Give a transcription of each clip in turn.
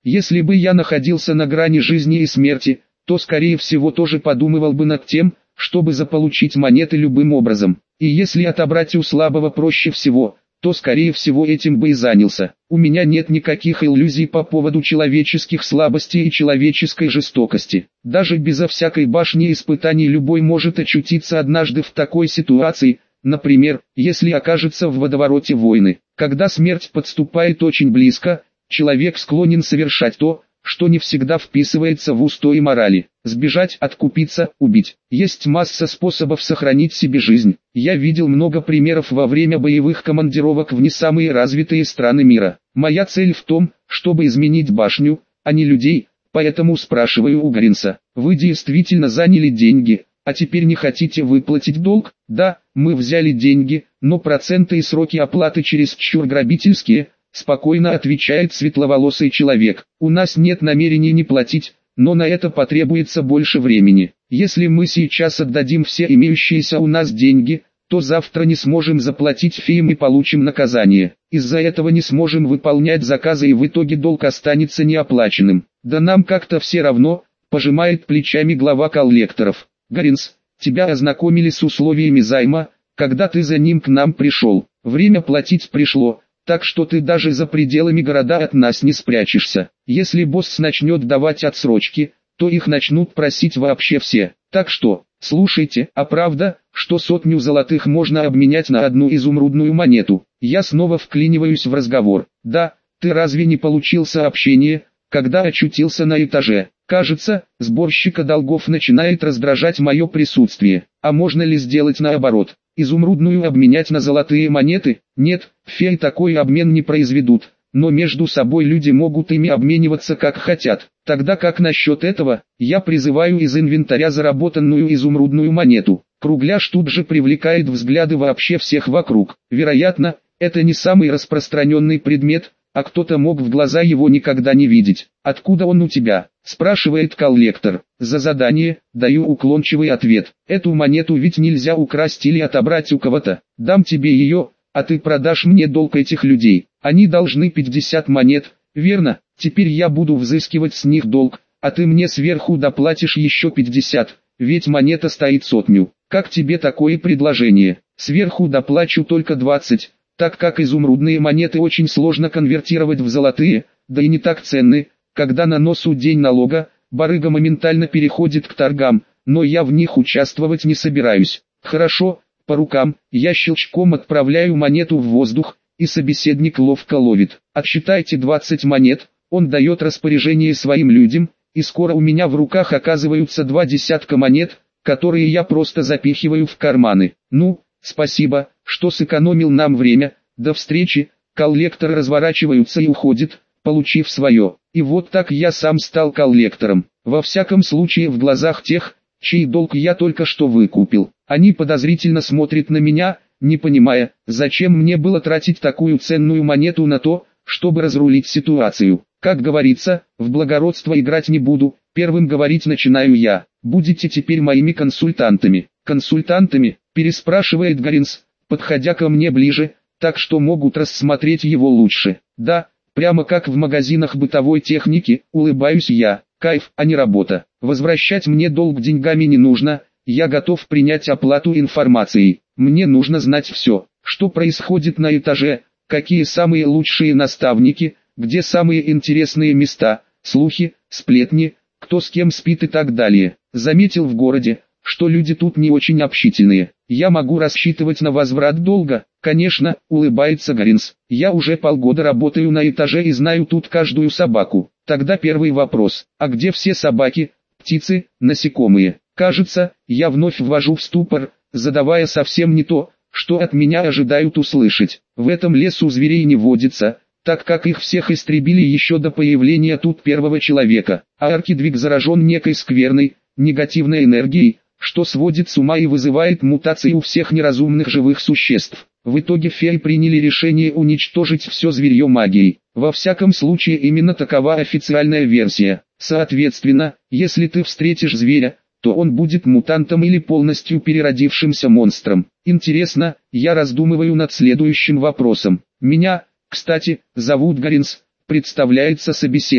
Если бы я находился на грани жизни и смерти, то скорее всего тоже подумывал бы над тем, чтобы заполучить монеты любым образом. И если отобрать у слабого проще всего, то скорее всего этим бы и занялся. У меня нет никаких иллюзий по поводу человеческих слабостей и человеческой жестокости. Даже безо всякой башни испытаний любой может очутиться однажды в такой ситуации, например, если окажется в водовороте войны. Когда смерть подступает очень близко, человек склонен совершать то, что не всегда вписывается в устои морали. Сбежать, откупиться, убить. Есть масса способов сохранить себе жизнь. Я видел много примеров во время боевых командировок в не самые развитые страны мира. Моя цель в том, чтобы изменить башню, а не людей, поэтому спрашиваю у Гаринса: вы действительно заняли деньги, а теперь не хотите выплатить долг? Да, мы взяли деньги, но проценты и сроки оплаты чересчур грабительские, спокойно отвечает светловолосый человек. У нас нет намерений не платить, но на это потребуется больше времени. Если мы сейчас отдадим все имеющиеся у нас деньги, то завтра не сможем заплатить феям и получим наказание. Из-за этого не сможем выполнять заказы и в итоге долг останется неоплаченным. Да нам как-то все равно, пожимает плечами глава коллекторов. Гаринс, тебя ознакомили с условиями займа, когда ты за ним к нам пришел. Время платить пришло. Так что ты даже за пределами города от нас не спрячешься. Если босс начнет давать отсрочки, то их начнут просить вообще все. Так что, слушайте, а правда, что 100 золотых можно обменять на одну изумрудную монету? Я снова вклиниваюсь в разговор. Да, ты разве не получил сообщение, когда очутился на этаже? Кажется, сборщика долгов начинает раздражать мое присутствие. А можно ли сделать наоборот? Изумрудную обменять на золотые монеты? Нет, феи такой обмен не произведут, но между собой люди могут ими обмениваться как хотят. Тогда как насчет этого? Я призываю из инвентаря заработанную изумрудную монету. Кругляш тут же привлекает взгляды вообще всех вокруг. Вероятно, это не самый распространенный предмет, а кто-то мог в глаза его никогда не видеть. «Откуда он у тебя?» – спрашивает коллектор. «За задание», – даю уклончивый ответ. «Эту монету ведь нельзя украсть или отобрать у кого-то. Дам тебе ее, а ты продашь мне долг этих людей. Они должны 50 монет, верно? Теперь я буду взыскивать с них долг, а ты мне сверху доплатишь еще 50, ведь монета стоит 100. Как тебе такое предложение? Сверху доплачу только 20. Так как изумрудные монеты очень сложно конвертировать в золотые, да и не так ценны, когда на носу день налога, барыга моментально переходит к торгам, но я в них участвовать не собираюсь. Хорошо, по рукам, я щелчком отправляю монету в воздух, и собеседник ловко ловит. Отсчитайте 20 монет, он дает распоряжение своим людям, и скоро у меня в руках оказываются 20 монет, которые я просто запихиваю в карманы. Ну, спасибо, что сэкономил нам время. До встречи. Коллекторы разворачиваются и уходят, получив свое. И вот так я сам стал коллектором. Во всяком случае в глазах тех, чей долг я только что выкупил. Они подозрительно смотрят на меня, не понимая, зачем мне было тратить такую ценную монету на то, чтобы разрулить ситуацию. Как говорится, в благородство играть не буду, первым говорить начинаю я. Будете теперь моими консультантами. Консультантами? Переспрашивает Гаринс, подходя ко мне ближе, так что могут рассмотреть его лучше. Да, прямо как в магазинах бытовой техники, улыбаюсь я. Кайф, а не работа. Возвращать мне долг деньгами не нужно, я готов принять оплату информацией. Мне нужно знать все, что происходит на этаже, какие самые лучшие наставники, где самые интересные места, слухи, сплетни, кто с кем спит и так далее. Заметил в городе, что люди тут не очень общительные. Я могу рассчитывать на возврат долга? Конечно, улыбается Гаринс. Я уже полгода работаю на этаже и знаю тут каждую собаку. Тогда первый вопрос. А где все собаки, птицы, насекомые? Кажется, я вновь ввожу в ступор, задавая совсем не то, что от меня ожидают услышать. В этом лесу зверей не водится, так как их всех истребили еще до появления тут первого человека. А Аркидвиг заражен некой скверной, негативной энергией, что сводит с ума и вызывает мутации у всех неразумных живых существ. В итоге феи приняли решение уничтожить все зверье магией. Во всяком случае именно такова официальная версия. Соответственно, если ты встретишь зверя, то он будет мутантом или полностью переродившимся монстром. Интересно, я раздумываю над следующим вопросом. Меня, кстати, зовут Гаринс, представляется собеседник.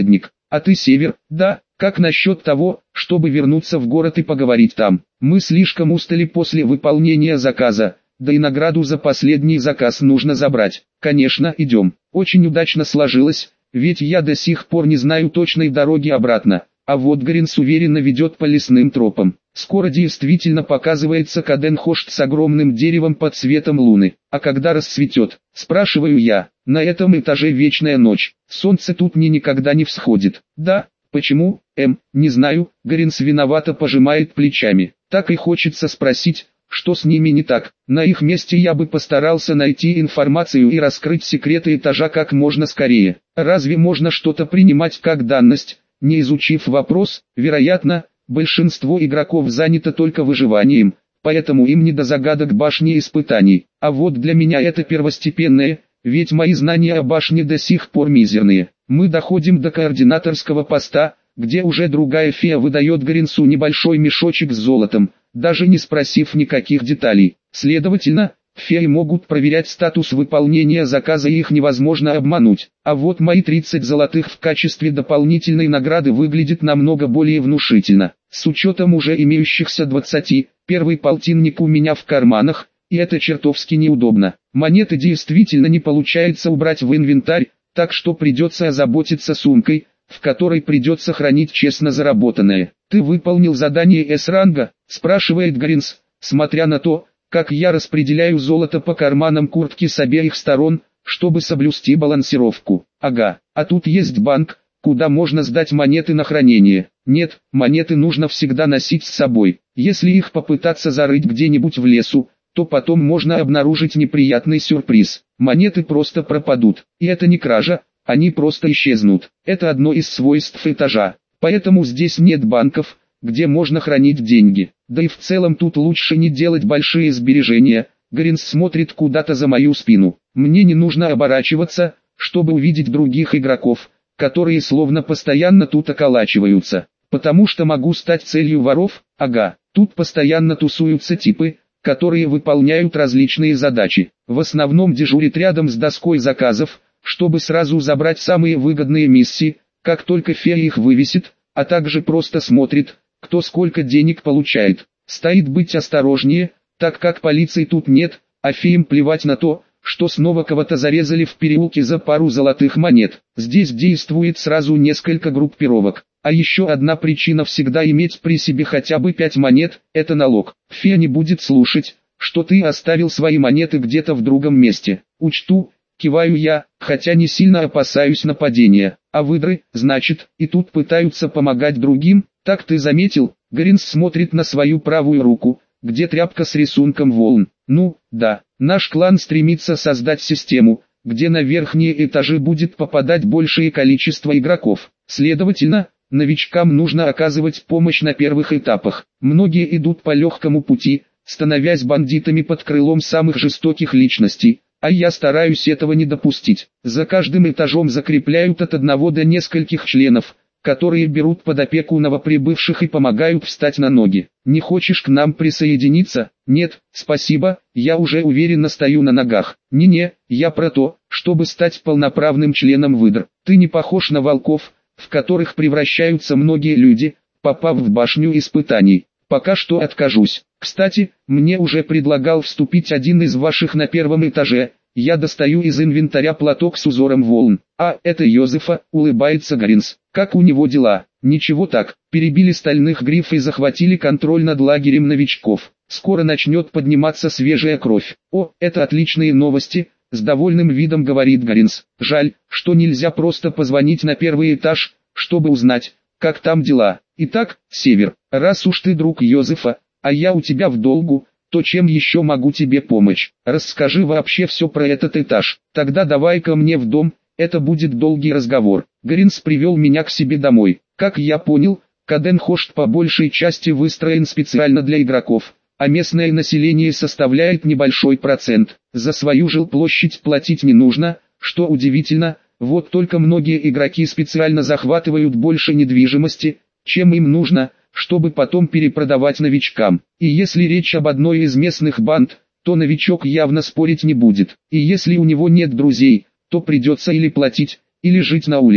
А ты север, да? Как насчет того, чтобы вернуться в город и поговорить там? Мы слишком устали после выполнения заказа, да и награду за последний заказ нужно забрать. Конечно, идем. Очень удачно сложилось, ведь я до сих пор не знаю точной дороги обратно. А вот Гаринс уверенно ведет по лесным тропам. Скоро действительно показывается Каденхошт с огромным деревом под светом луны. А когда расцветет, спрашиваю я, на этом этаже вечная ночь. Солнце тут никогда не всходит. Да, почему? Не знаю. Гаринс виновато пожимает плечами. Так и хочется спросить, что с ними не так. На их месте я бы постарался найти информацию и раскрыть секреты этажа как можно скорее. Разве можно что-то принимать как данность, не изучив вопрос? Вероятно, большинство игроков занято только выживанием, поэтому им не до загадок башни испытаний. А вот для меня это первостепенное, ведь мои знания о башне до сих пор мизерные. Мы доходим до координаторского поста, где уже другая фея выдает Гаринсу небольшой мешочек с золотом, даже не спросив никаких деталей. Следовательно, феи могут проверять статус выполнения заказа, и их невозможно обмануть. А вот мои 30 золотых в качестве дополнительной награды выглядит намного более внушительно. С учетом уже имеющихся 20, первый полтинник у меня в карманах, и это чертовски неудобно. Монеты действительно не получается убрать в инвентарь, так что придется озаботиться сумкой, в которой придется хранить честно заработанное. «Ты выполнил задание С-ранга?» – спрашивает Гаринс, смотря на то, как я распределяю золото по карманам куртки с обеих сторон, чтобы соблюсти балансировку. Ага, а тут есть банк, куда можно сдать монеты на хранение. Нет, монеты нужно всегда носить с собой. Если их попытаться зарыть где-нибудь в лесу, то потом можно обнаружить неприятный сюрприз. Монеты просто пропадут. И это не кража, они просто исчезнут. Это одно из свойств этажа. Поэтому здесь нет банков, где можно хранить деньги. Да и в целом тут лучше не делать большие сбережения. Гаринс смотрит куда-то за мою спину. Мне не нужно оборачиваться, чтобы увидеть других игроков, которые словно постоянно тут околачиваются. Потому что могу стать целью воров. Ага, тут постоянно тусуются типы, которые выполняют различные задачи. В основном дежурят рядом с доской заказов, чтобы сразу забрать самые выгодные миссии, как только фея их вывесит, а также просто смотрит, кто сколько денег получает. Стоит быть осторожнее, так как полиции тут нет, а феям плевать на то, что снова кого-то зарезали в переулке за пару золотых монет. Здесь действует сразу несколько группировок. А еще одна причина всегда иметь при себе хотя бы 5 монет – это налог. Фея не будет слушать, что ты оставил свои монеты где-то в другом месте. Учту, киваю я, хотя не сильно опасаюсь нападения. А выдры, значит, и тут пытаются помогать другим. Так ты заметил? Гаринс смотрит на свою правую руку, где тряпка с рисунком волн. Ну, да, наш клан стремится создать систему, где на верхние этажи будет попадать большее количество игроков. Следовательно, новичкам нужно оказывать помощь на первых этапах. Многие идут по легкому пути, становясь бандитами под крылом самых жестоких личностей, а я стараюсь этого не допустить. За каждым этажом закрепляют от одного до нескольких членов, которые берут под опеку новоприбывших и помогают встать на ноги. Не хочешь к нам присоединиться? Нет, спасибо, я уже уверенно стою на ногах. Не-не, я про то, чтобы стать полноправным членом выдр. Ты не похож на волков, в которых превращаются многие люди, попав в башню испытаний. Пока что откажусь. Кстати, мне уже предлагал вступить один из ваших на первом этаже. Я достаю из инвентаря платок с узором волн. А, это Йозефа, улыбается Гаринс. Как у него дела? Ничего так, перебили стальных гриф и захватили контроль над лагерем новичков. Скоро начнет подниматься свежая кровь. О, это отличные новости, с довольным видом говорит Гаринс. Жаль, что нельзя просто позвонить на первый этаж, чтобы узнать, как там дела. Итак, Север, раз уж ты друг Йозефа, а я у тебя в долгу, то чем еще могу тебе помочь? Расскажи вообще все про этот этаж. Тогда давай ко мне в дом, это будет долгий разговор. Гаринс привел меня к себе домой. Как я понял, Каденхошт по большей части выстроен специально для игроков, а местное население составляет небольшой процент. За свою жилплощадь платить не нужно, что удивительно, вот только многие игроки специально захватывают больше недвижимости, чем им нужно, чтобы потом перепродавать новичкам. И если речь об одной из местных банд, то новичок явно спорить не будет. И если у него нет друзей, то придется или платить, или жить на улице.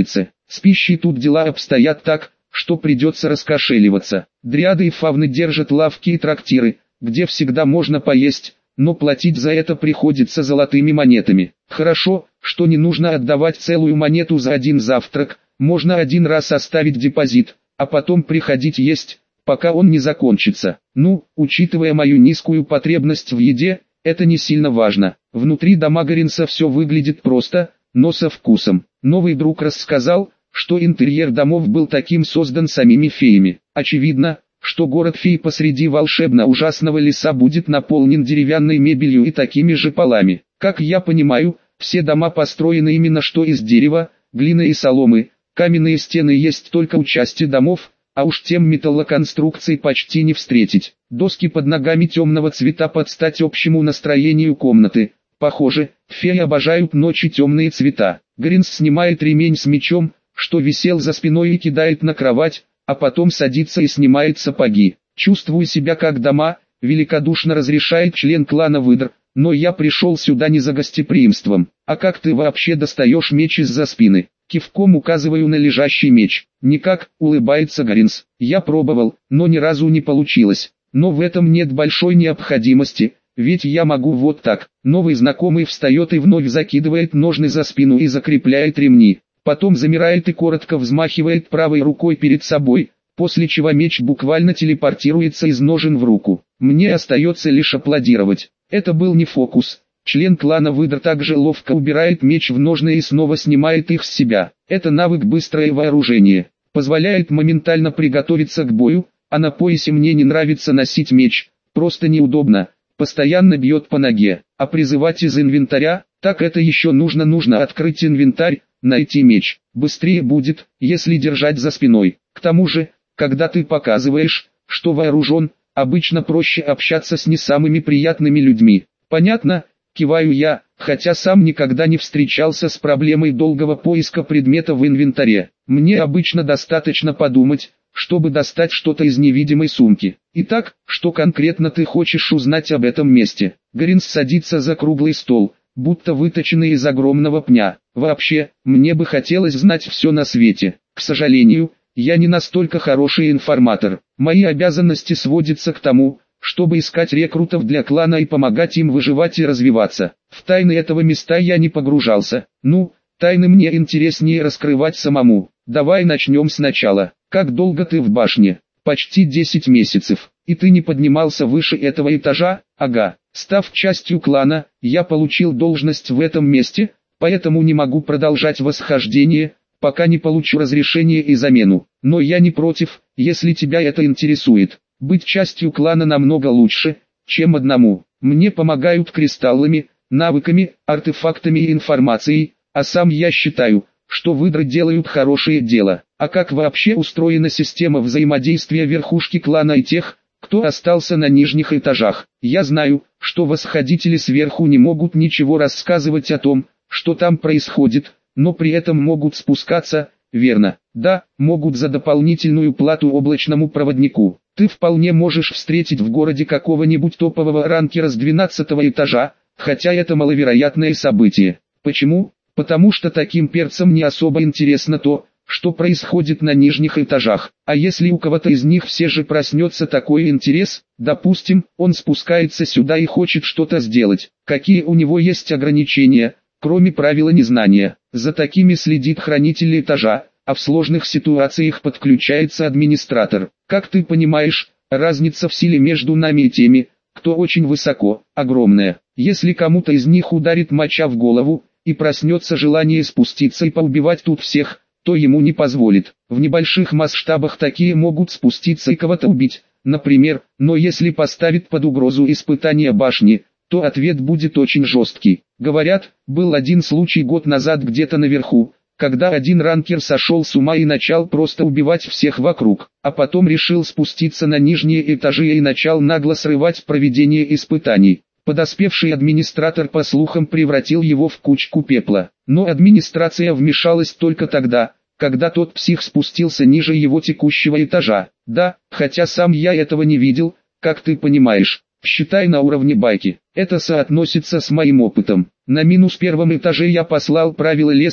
С пищей тут дела обстоят так, что придется раскошеливаться. Дриады и фавны держат лавки и трактиры, где всегда можно поесть, но платить за это приходится золотыми монетами. Хорошо, что не нужно отдавать целую монету за один завтрак, можно один раз оставить депозит, а потом приходить есть, пока он не закончится. Ну, учитывая мою низкую потребность в еде, это не сильно важно. Внутри дома Горинса все выглядит просто, но со вкусом. Новый друг рассказал, что интерьер домов был таким создан самими феями. Очевидно, что город фей посреди волшебно-ужасного леса будет наполнен деревянной мебелью и такими же полами. Как я понимаю, все дома построены именно что из дерева, глины и соломы. Каменные стены есть только у части домов, а уж тем металлоконструкций почти не встретить. Доски под ногами темного цвета под стать общему настроению комнаты. Похоже, феи обожают ночи темные цвета. Горинс снимает ремень с мечом, что висел за спиной, и кидает на кровать, а потом садится и снимает сапоги. «Чувствую себя как дома», — великодушно разрешает член клана выдр, «но я пришел сюда не за гостеприимством. А как ты вообще достаешь меч из-за спины?» Кивком указываю на лежащий меч. «Никак», — улыбается Горинс. «Я пробовал, но ни разу не получилось. Но в этом нет большой необходимости, ведь я могу вот так». Новый знакомый встает и вновь закидывает ножны за спину и закрепляет ремни. Потом замирает и коротко взмахивает правой рукой перед собой, после чего меч буквально телепортируется из ножен в руку. Мне остается лишь аплодировать. Это был не фокус. Член клана выдр также ловко убирает меч в ножны и снова снимает их с себя. Это навык быстрое вооружение. Позволяет моментально приготовиться к бою, а на поясе мне не нравится носить меч. Просто неудобно. Постоянно бьет по ноге. А призывать из инвентаря, так это еще нужно открыть инвентарь, найти меч. Быстрее будет, если держать за спиной. К тому же, когда ты показываешь, что вооружен, обычно проще общаться с не самыми приятными людьми. Понятно, киваю я, хотя сам никогда не встречался с проблемой долгого поиска предмета в инвентаре. Мне обычно достаточно подумать, чтобы достать что-то из невидимой сумки. Итак, что конкретно ты хочешь узнать об этом месте? Горинс садится за круглый стол, будто выточенный из огромного пня. Вообще, мне бы хотелось знать все на свете. К сожалению, я не настолько хороший информатор. Мои обязанности сводятся к тому, чтобы искать рекрутов для клана и помогать им выживать и развиваться. В тайны этого места я не погружался. Ну, тайны мне интереснее раскрывать самому. Давай начнем сначала. Как долго ты в башне? Почти 10 месяцев. И ты не поднимался выше этого этажа? Ага. Став частью клана, я получил должность в этом месте, поэтому не могу продолжать восхождение, пока не получу разрешение и замену. Но я не против, если тебя это интересует. Быть частью клана намного лучше, чем одному. Мне помогают кристаллами, навыками, артефактами и информацией, а сам я считаю, что выдры делают хорошее дело. А как вообще устроена система взаимодействия верхушки клана и тех, кто остался на нижних этажах? Я знаю, что восходители сверху не могут ничего рассказывать о том, что там происходит, но при этом могут спускаться, верно? Да, могут за дополнительную плату облачному проводнику. Ты вполне можешь встретить в городе какого-нибудь топового ранкера с 12 этажа, хотя это маловероятное событие. Почему? Потому что таким перцам не особо интересно то, что происходит на нижних этажах. А если у кого-то из них все же проснется такой интерес, допустим, он спускается сюда и хочет что-то сделать, какие у него есть ограничения, кроме правила незнания? За такими следит хранитель этажа, а в сложных ситуациях подключается администратор. Как ты понимаешь, разница в силе между нами и теми, кто очень высоко, огромная. Если кому-то из них ударит моча в голову, и проснется желание спуститься и поубивать тут всех, то ему не позволит. В небольших масштабах такие могут спуститься и кого-то убить, например, но если поставит под угрозу испытание башни, то ответ будет очень жесткий. Говорят, был один случай год назад где-то наверху, когда один ранкер сошел с ума и начал просто убивать всех вокруг, а потом решил спуститься на нижние этажи и начал нагло срывать проведение испытаний. Подоспевший администратор по слухам превратил его в кучку пепла, но администрация вмешалась только тогда, когда тот псих спустился ниже его текущего этажа. Да, хотя сам я этого не видел, как ты понимаешь, считай на уровне байки. Это соотносится с моим опытом. На -1 этаже я послал правила лесом,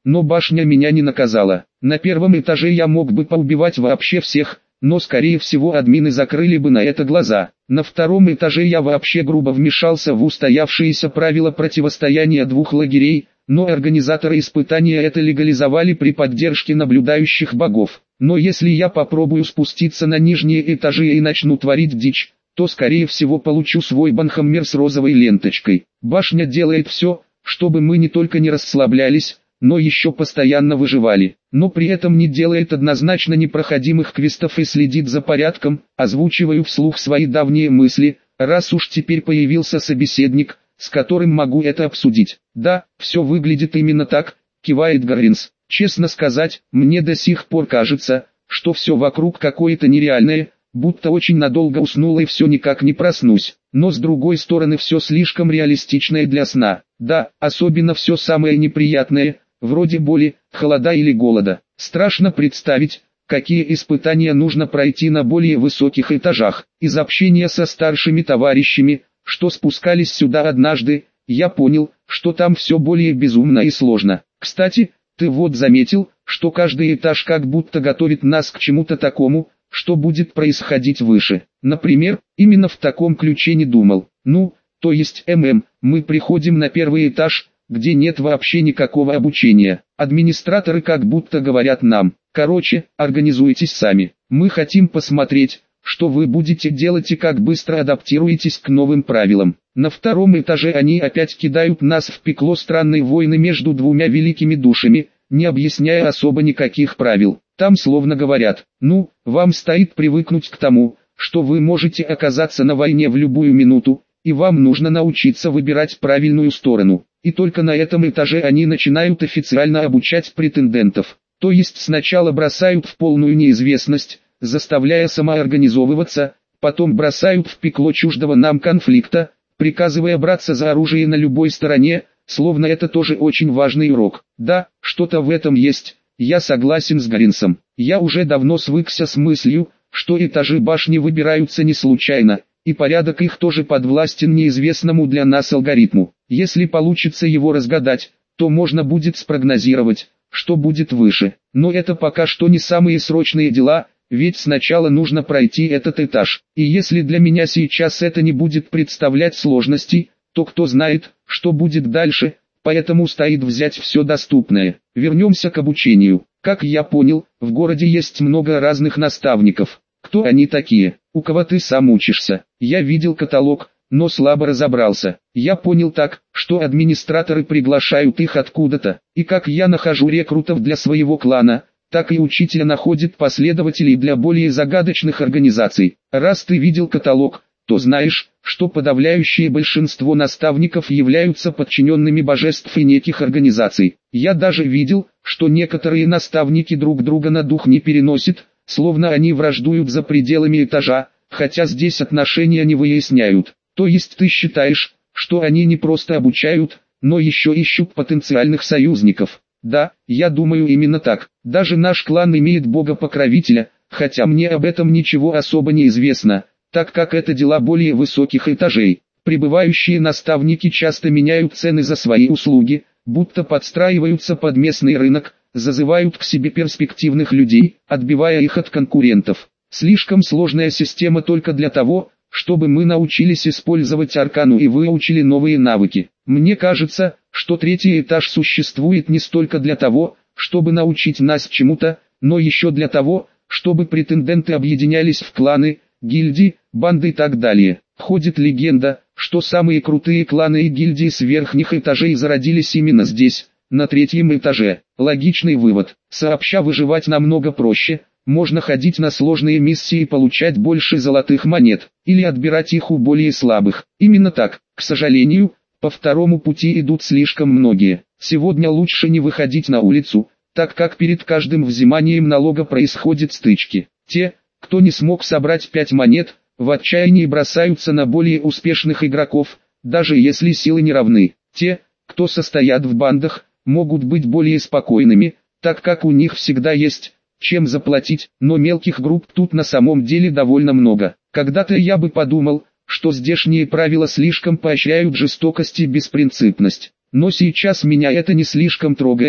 но башня меня не наказала. На первом этаже я мог бы поубивать вообще всех, но скорее всего админы закрыли бы на это глаза. На втором этаже я вообще грубо вмешался в устоявшиеся правила противостояния двух лагерей, но организаторы испытания это легализовали при поддержке наблюдающих богов. Но если я попробую спуститься на нижние этажи и начну творить дичь, то скорее всего получу свой банхаммер с розовой ленточкой. Башня делает все, чтобы мы не только не расслаблялись, но еще постоянно выживали, но при этом не делает однозначно непроходимых квестов и следит за порядком. Озвучиваю вслух свои давние мысли, раз уж теперь появился собеседник, с которым могу это обсудить. Да, все выглядит именно так, кивает Гарринс. Честно сказать, мне до сих пор кажется, что все вокруг какое-то нереальное, будто очень надолго уснула и все никак не проснусь. Но с другой стороны все слишком реалистичное для сна. Да, особенно все самое неприятное, вроде боли, холода или голода. Страшно представить, какие испытания нужно пройти на более высоких этажах. Из общения со старшими товарищами, что спускались сюда однажды, я понял, что там все более безумно и сложно. Кстати, ты вот заметил, что каждый этаж как будто готовит нас к чему-то такому, что будет происходить выше. Например, именно в таком ключе не думал. Ну, то есть мы приходим на первый этаж, где нет вообще никакого обучения. Администраторы как будто говорят нам: короче, организуйтесь сами. Мы хотим посмотреть, что вы будете делать и как быстро адаптируетесь к новым правилам. На втором этаже они опять кидают нас в пекло странной войны между двумя великими душами, не объясняя особо никаких правил. Там словно говорят: ну, вам стоит привыкнуть к тому, что вы можете оказаться на войне в любую минуту, и вам нужно научиться выбирать правильную сторону. И только на этом этаже они начинают официально обучать претендентов. То есть сначала бросают в полную неизвестность, заставляя самоорганизовываться, потом бросают в пекло чуждого нам конфликта, приказывая браться за оружие на любой стороне, словно это тоже очень важный урок. Да, что-то в этом есть, я согласен с Гарринсом. Я уже давно свыкся с мыслью, что этажи башни выбираются не случайно, и порядок их тоже подвластен неизвестному для нас алгоритму. Если получится его разгадать, то можно будет спрогнозировать, что будет выше. Но это пока что не самые срочные дела, ведь сначала нужно пройти этот этаж. И если для меня сейчас это не будет представлять сложностей, то кто знает, что будет дальше, поэтому стоит взять все доступное. Вернемся к обучению. Как я понял, в городе есть много разных наставников. Кто они такие? У кого ты сам учишься? Я видел каталог, но слабо разобрался. Я понял так, что администраторы приглашают их откуда-то. И как я нахожу рекрутов для своего клана, так и учителя находит последователей для более загадочных организаций. Раз ты видел каталог, то знаешь, что подавляющее большинство наставников являются подчиненными божеств и неких организаций. Я даже видел, что некоторые наставники друг друга на дух не переносят, словно они враждуют за пределами этажа, хотя здесь отношения не выясняют. То есть ты считаешь, что они не просто обучают, но еще ищут потенциальных союзников? Да, я думаю именно так. Даже наш клан имеет бога-покровителя, хотя мне об этом ничего особо не известно, так как это дела более высоких этажей. Прибывающие наставники часто меняют цены за свои услуги, будто подстраиваются под местный рынок, зазывают к себе перспективных людей, отбивая их от конкурентов. Слишком сложная система только для того, чтобы мы научились использовать аркану и выучили новые навыки. Мне кажется, что третий этаж существует не столько для того, чтобы научить нас чему-то, но еще для того, чтобы претенденты объединялись в кланы, гильдии, банды и так далее. Ходит легенда, что самые крутые кланы и гильдии с верхних этажей зародились именно здесь, на третьем этаже. Логичный вывод. Сообща выживать намного проще. Можно ходить на сложные миссии и получать больше золотых монет, или отбирать их у более слабых. Именно так. К сожалению, по второму пути идут слишком многие. Сегодня лучше не выходить на улицу, так как перед каждым взиманием налога происходят стычки. Те, кто не смог собрать 5 монет, в отчаянии бросаются на более успешных игроков, даже если силы не равны. Те, кто состоят в бандах, могут быть более спокойными, так как у них всегда есть чем заплатить, но мелких групп тут на самом деле довольно много. Когда-то я бы подумал, что здешние правила слишком поощряют жестокость и беспринципность. Но сейчас меня это не слишком трогает,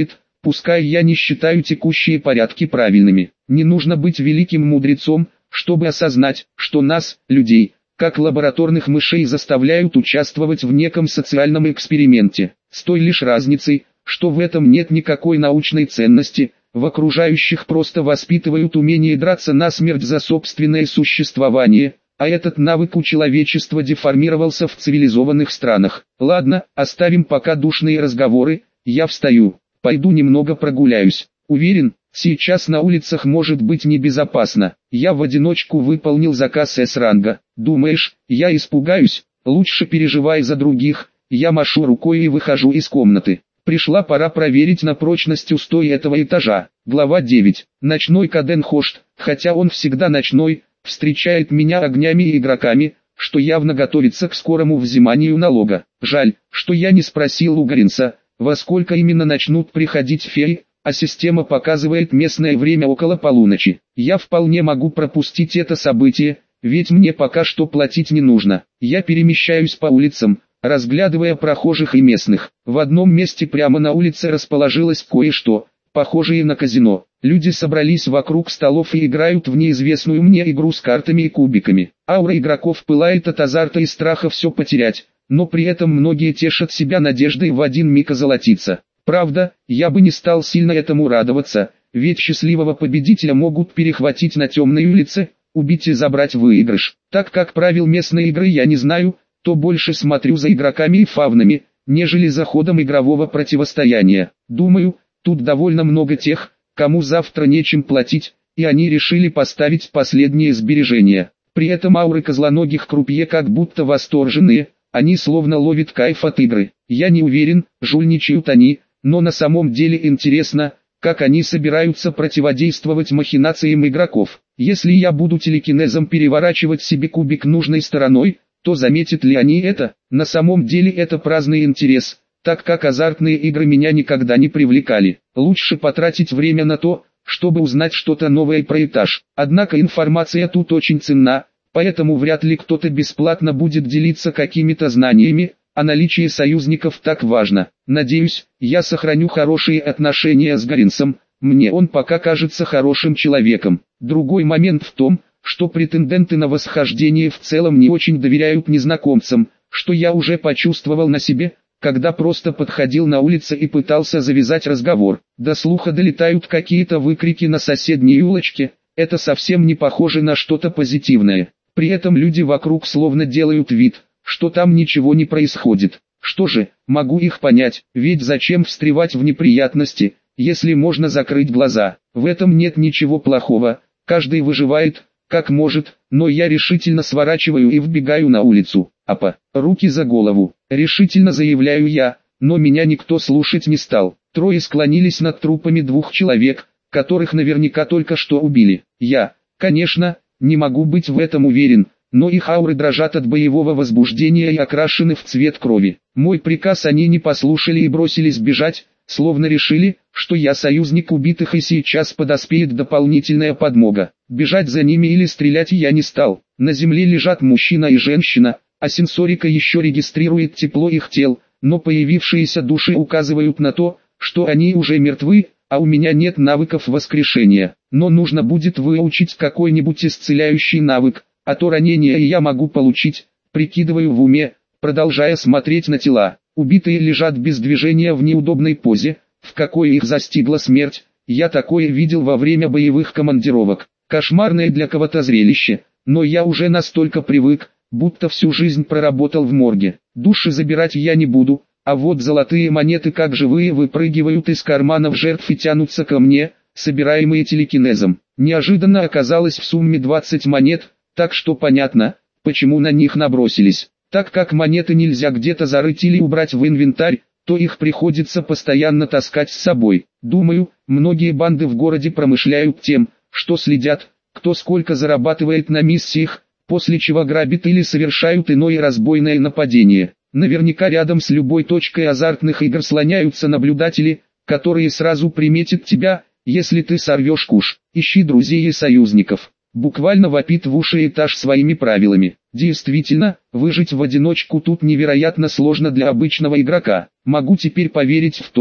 Пускай я не считаю текущие порядки правильными. Не нужно быть великим мудрецом, чтобы осознать, что нас, людей, как лабораторных мышей заставляют участвовать в неком социальном эксперименте, с той лишь разницей, что в этом нет никакой научной ценности, в окружающих просто воспитывают умение драться насмерть за собственное существование, а этот навык у человечества деформировался в цивилизованных странах. Ладно, оставим пока душные разговоры, я встаю, пойду немного прогуляюсь. Уверен, сейчас на улицах может быть небезопасно. Я в одиночку выполнил заказ С-ранга. Думаешь, я испугаюсь? Лучше переживай за других. Я машу рукой и выхожу из комнаты. Пришла пора проверить на прочность устои этого этажа. Глава 9. Ночной Каденхошт, хотя он всегда ночной, встречает меня огнями и игроками, что явно готовится к скорому взиманию налога. Жаль, что я не спросил у Гаринса, во сколько именно начнут приходить феи, а система показывает местное время около полуночи. Я вполне могу пропустить это событие, ведь мне пока что платить не нужно. Я перемещаюсь по улицам, разглядывая прохожих и местных. В одном месте прямо на улице расположилось кое-что, похожее на казино. Люди собрались вокруг столов и играют в неизвестную мне игру с картами и кубиками. Аура игроков пылает от азарта и страха все потерять, но при этом многие тешат себя надеждой в один миг озолотиться. Правда, я бы не стал сильно этому радоваться, ведь счастливого победителя могут перехватить на темной улице, убить и забрать выигрыш. Так как правил местной игры я не знаю, то больше смотрю за игроками и фавнами, нежели за ходом игрового противостояния. Думаю, тут довольно много тех, кому завтра нечем платить, и они решили поставить последние сбережения. При этом ауры козлоногих крупье как будто восторженные, они словно ловят кайф от игры. Я не уверен, жульничают они, но на самом деле интересно, как они собираются противодействовать махинациям игроков. Если я буду телекинезом переворачивать себе кубик нужной стороной, то заметят ли они это? На самом деле это праздный интерес, так как азартные игры меня никогда не привлекали. Лучше потратить время на то, чтобы узнать что-то новое про этаж. Однако информация тут очень ценна, поэтому вряд ли кто-то бесплатно будет делиться какими-то знаниями, а наличие союзников так важно. Надеюсь, я сохраню хорошие отношения с Гаринсом, мне он пока кажется хорошим человеком. Другой момент в том, что претенденты на восхождение в целом не очень доверяют незнакомцам, что я уже почувствовал на себе, когда просто подходил на улице и пытался завязать разговор. До слуха долетают какие-то выкрики на соседней улочке, это совсем не похоже на что-то позитивное. При этом люди вокруг словно делают вид, что там ничего не происходит. Что же, могу их понять, ведь зачем встревать в неприятности, если можно закрыть глаза? В этом нет ничего плохого, каждый выживает, как может, но я решительно сворачиваю и вбегаю на улицу. Апа, руки за голову, решительно заявляю я, но меня никто слушать не стал. Трое склонились над трупами двух человек, которых наверняка только что убили. Я, конечно, не могу быть в этом уверен, но их ауры дрожат от боевого возбуждения и окрашены в цвет крови. Мой приказ они не послушали и бросились бежать, словно решили, что я союзник убитых и сейчас подоспеет дополнительная подмога. Бежать за ними или стрелять я не стал. На земле лежат мужчина и женщина, а сенсорика еще регистрирует тепло их тел, но появившиеся души указывают на то, что они уже мертвы, а у меня нет навыков воскрешения. Но нужно будет выучить какой-нибудь исцеляющий навык, а то ранение и я могу получить, прикидываю в уме, продолжая смотреть на тела. Убитые лежат без движения в неудобной позе, в какой их застигла смерть. Я такое видел во время боевых командировок. Кошмарное для кого-то зрелище, но я уже настолько привык, будто всю жизнь проработал в морге. Души забирать я не буду, а вот золотые монеты как живые выпрыгивают из карманов жертв и тянутся ко мне, собираемые телекинезом. Неожиданно оказалось в сумме 20 монет, так что понятно, почему на них набросились. Так как монеты нельзя где-то зарыть или убрать в инвентарь, то их приходится постоянно таскать с собой. Думаю, многие банды в городе промышляют тем, что следят, кто сколько зарабатывает на миссиях, после чего грабят или совершают иное разбойное нападение. Наверняка рядом с любой точкой азартных игр слоняются наблюдатели, которые сразу приметят тебя, если ты сорвешь куш. Ищи друзей и союзников. Буквально вопит в уши этаж своими правилами. Действительно, выжить в одиночку тут невероятно сложно для обычного игрока. Могу теперь поверить в то,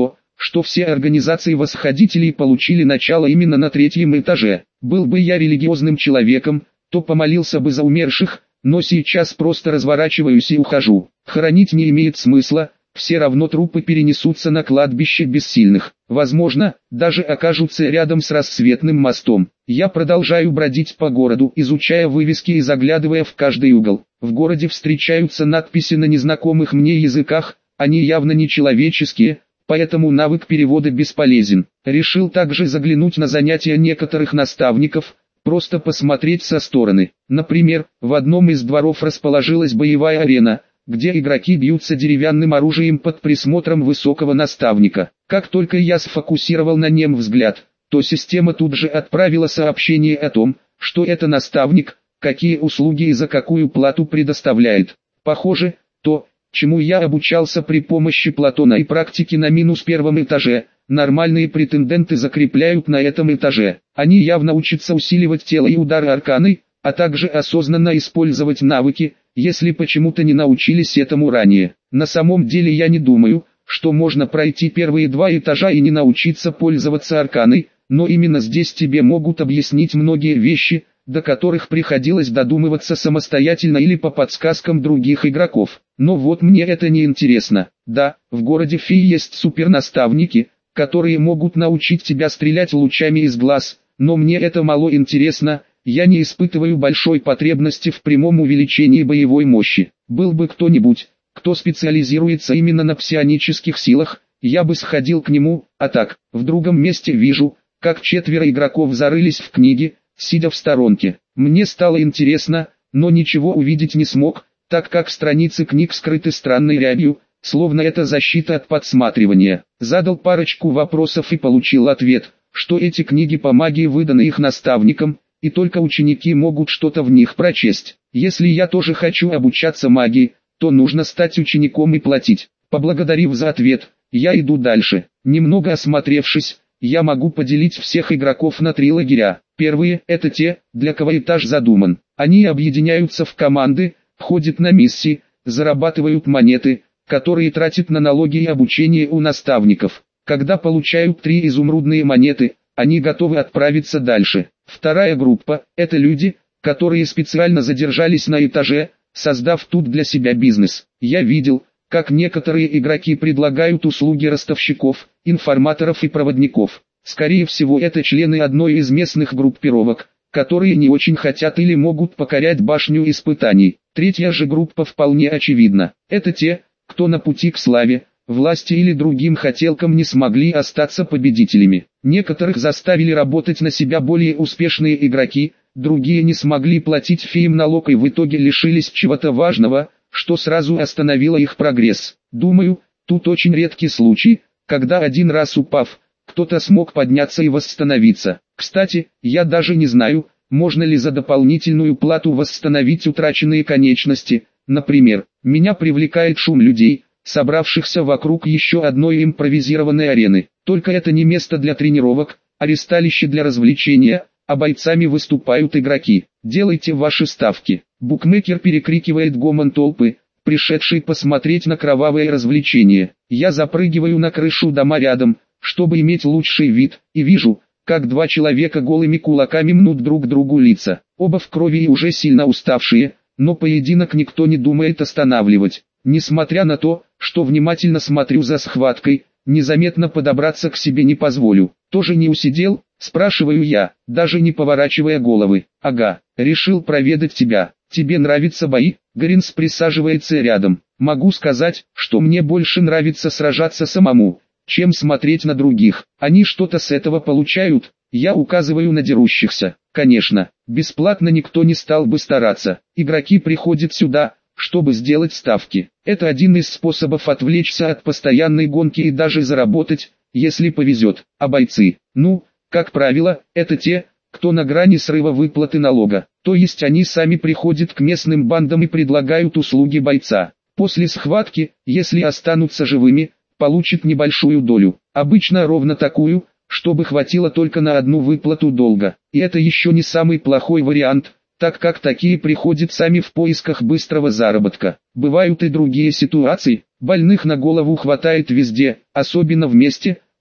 что все организации восходителей получили начало именно на третьем этаже. Был бы я религиозным человеком, то помолился бы за умерших, но сейчас просто разворачиваюсь и ухожу. Хоронить не имеет смысла, все равно трупы перенесутся на кладбище бессильных. Возможно, даже окажутся рядом с рассветным мостом. Я продолжаю бродить по городу, изучая вывески и заглядывая в каждый угол. В городе встречаются надписи на незнакомых мне языках, они явно не человеческие, поэтому навык перевода бесполезен. Решил также заглянуть на занятия некоторых наставников, просто посмотреть со стороны. Например, в одном из дворов расположилась боевая арена, где игроки бьются деревянным оружием под присмотром высокого наставника. Как только я сфокусировал на нем взгляд, то система тут же отправила сообщение о том, что это наставник, какие услуги и за какую плату предоставляет. Похоже, то, чему я обучался при помощи Платона и практики на -1 этаже, нормальные претенденты закрепляют на этом этаже. Они явно учатся усиливать тело и удары арканы, а также осознанно использовать навыки, если почему-то не научились этому ранее. На самом деле я не думаю, что можно пройти первые 2 этажа и не научиться пользоваться арканой, но именно здесь тебе могут объяснить многие вещи, до которых приходилось додумываться самостоятельно или по подсказкам других игроков. Но вот мне это не интересно. Да, в городе Фи есть супернаставники, которые могут научить тебя стрелять лучами из глаз, но мне это мало интересно. Я не испытываю большой потребности в прямом увеличении боевой мощи. Был бы кто-нибудь, кто специализируется именно на псионических силах, я бы сходил к нему, а так, в другом месте вижу, как 4 игроков зарылись в книги, сидя в сторонке. Мне стало интересно, но ничего увидеть не смог, так как страницы книг скрыты странной рябью, словно это защита от подсматривания. Задал парочку вопросов и получил ответ, что эти книги по магии выданы их наставникам, и только ученики могут что-то в них прочесть. Если я тоже хочу обучаться магии, то нужно стать учеником и платить. Поблагодарив за ответ, я иду дальше. Немного осмотревшись, я могу поделить всех игроков на 3 лагеря. Первые – это те, для кого этаж задуман. Они объединяются в команды, ходят на миссии, зарабатывают монеты, которые тратят на налоги и обучение у наставников. Когда получают 3 изумрудные монеты, они готовы отправиться дальше. Вторая группа – это люди, которые специально задержались на этаже, создав тут для себя бизнес. Я видел, как некоторые игроки предлагают услуги ростовщиков, информаторов и проводников. Скорее всего, это члены одной из местных группировок, которые не очень хотят или могут покорять башню испытаний. Третья же группа вполне очевидна. Это те, кто на пути к славе, власти или другим хотелкам не смогли остаться победителями. Некоторых заставили работать на себя более успешные игроки, другие не смогли платить феям налог и в итоге лишились чего-то важного, что сразу остановило их прогресс. Думаю, тут очень редкий случай, когда один раз упав, кто-то смог подняться и восстановиться. Кстати, я даже не знаю, можно ли за дополнительную плату восстановить утраченные конечности. Например, меня привлекает шум людей, собравшихся вокруг еще одной импровизированной арены. Только это не место для тренировок, а ристалище для развлечения, а бойцами выступают игроки. Делайте ваши ставки. Букмекер перекрикивает гомон толпы, пришедшей посмотреть на кровавое развлечение. Я запрыгиваю на крышу дома рядом, чтобы иметь лучший вид, и вижу, как 2 человека голыми кулаками мнут друг другу лица. Оба в крови и уже сильно уставшие, но поединок никто не думает останавливать. Несмотря на то, что внимательно смотрю за схваткой, незаметно подобраться к себе не позволю. Тоже не усидел, спрашиваю я, даже не поворачивая головы. Ага, решил проведать тебя. Тебе нравятся бои? Гаринс присаживается рядом. Могу сказать, что мне больше нравится сражаться самому, чем смотреть на других. Они что-то с этого получают. Я указываю на дерущихся. Конечно, бесплатно никто не стал бы стараться. Игроки приходят сюда, чтобы сделать ставки. Это один из способов отвлечься от постоянной гонки и даже заработать, если повезет. А бойцы, как правило, это те, кто на грани срыва выплаты налога. То есть они сами приходят к местным бандам и предлагают услуги бойца. После схватки, если останутся живыми, получат небольшую долю. Обычно ровно такую, чтобы хватило только на одну выплату долга. И это еще не самый плохой вариант, так как такие приходят сами в поисках быстрого заработка. Бывают и другие ситуации, больных на голову хватает везде, особенно в месте,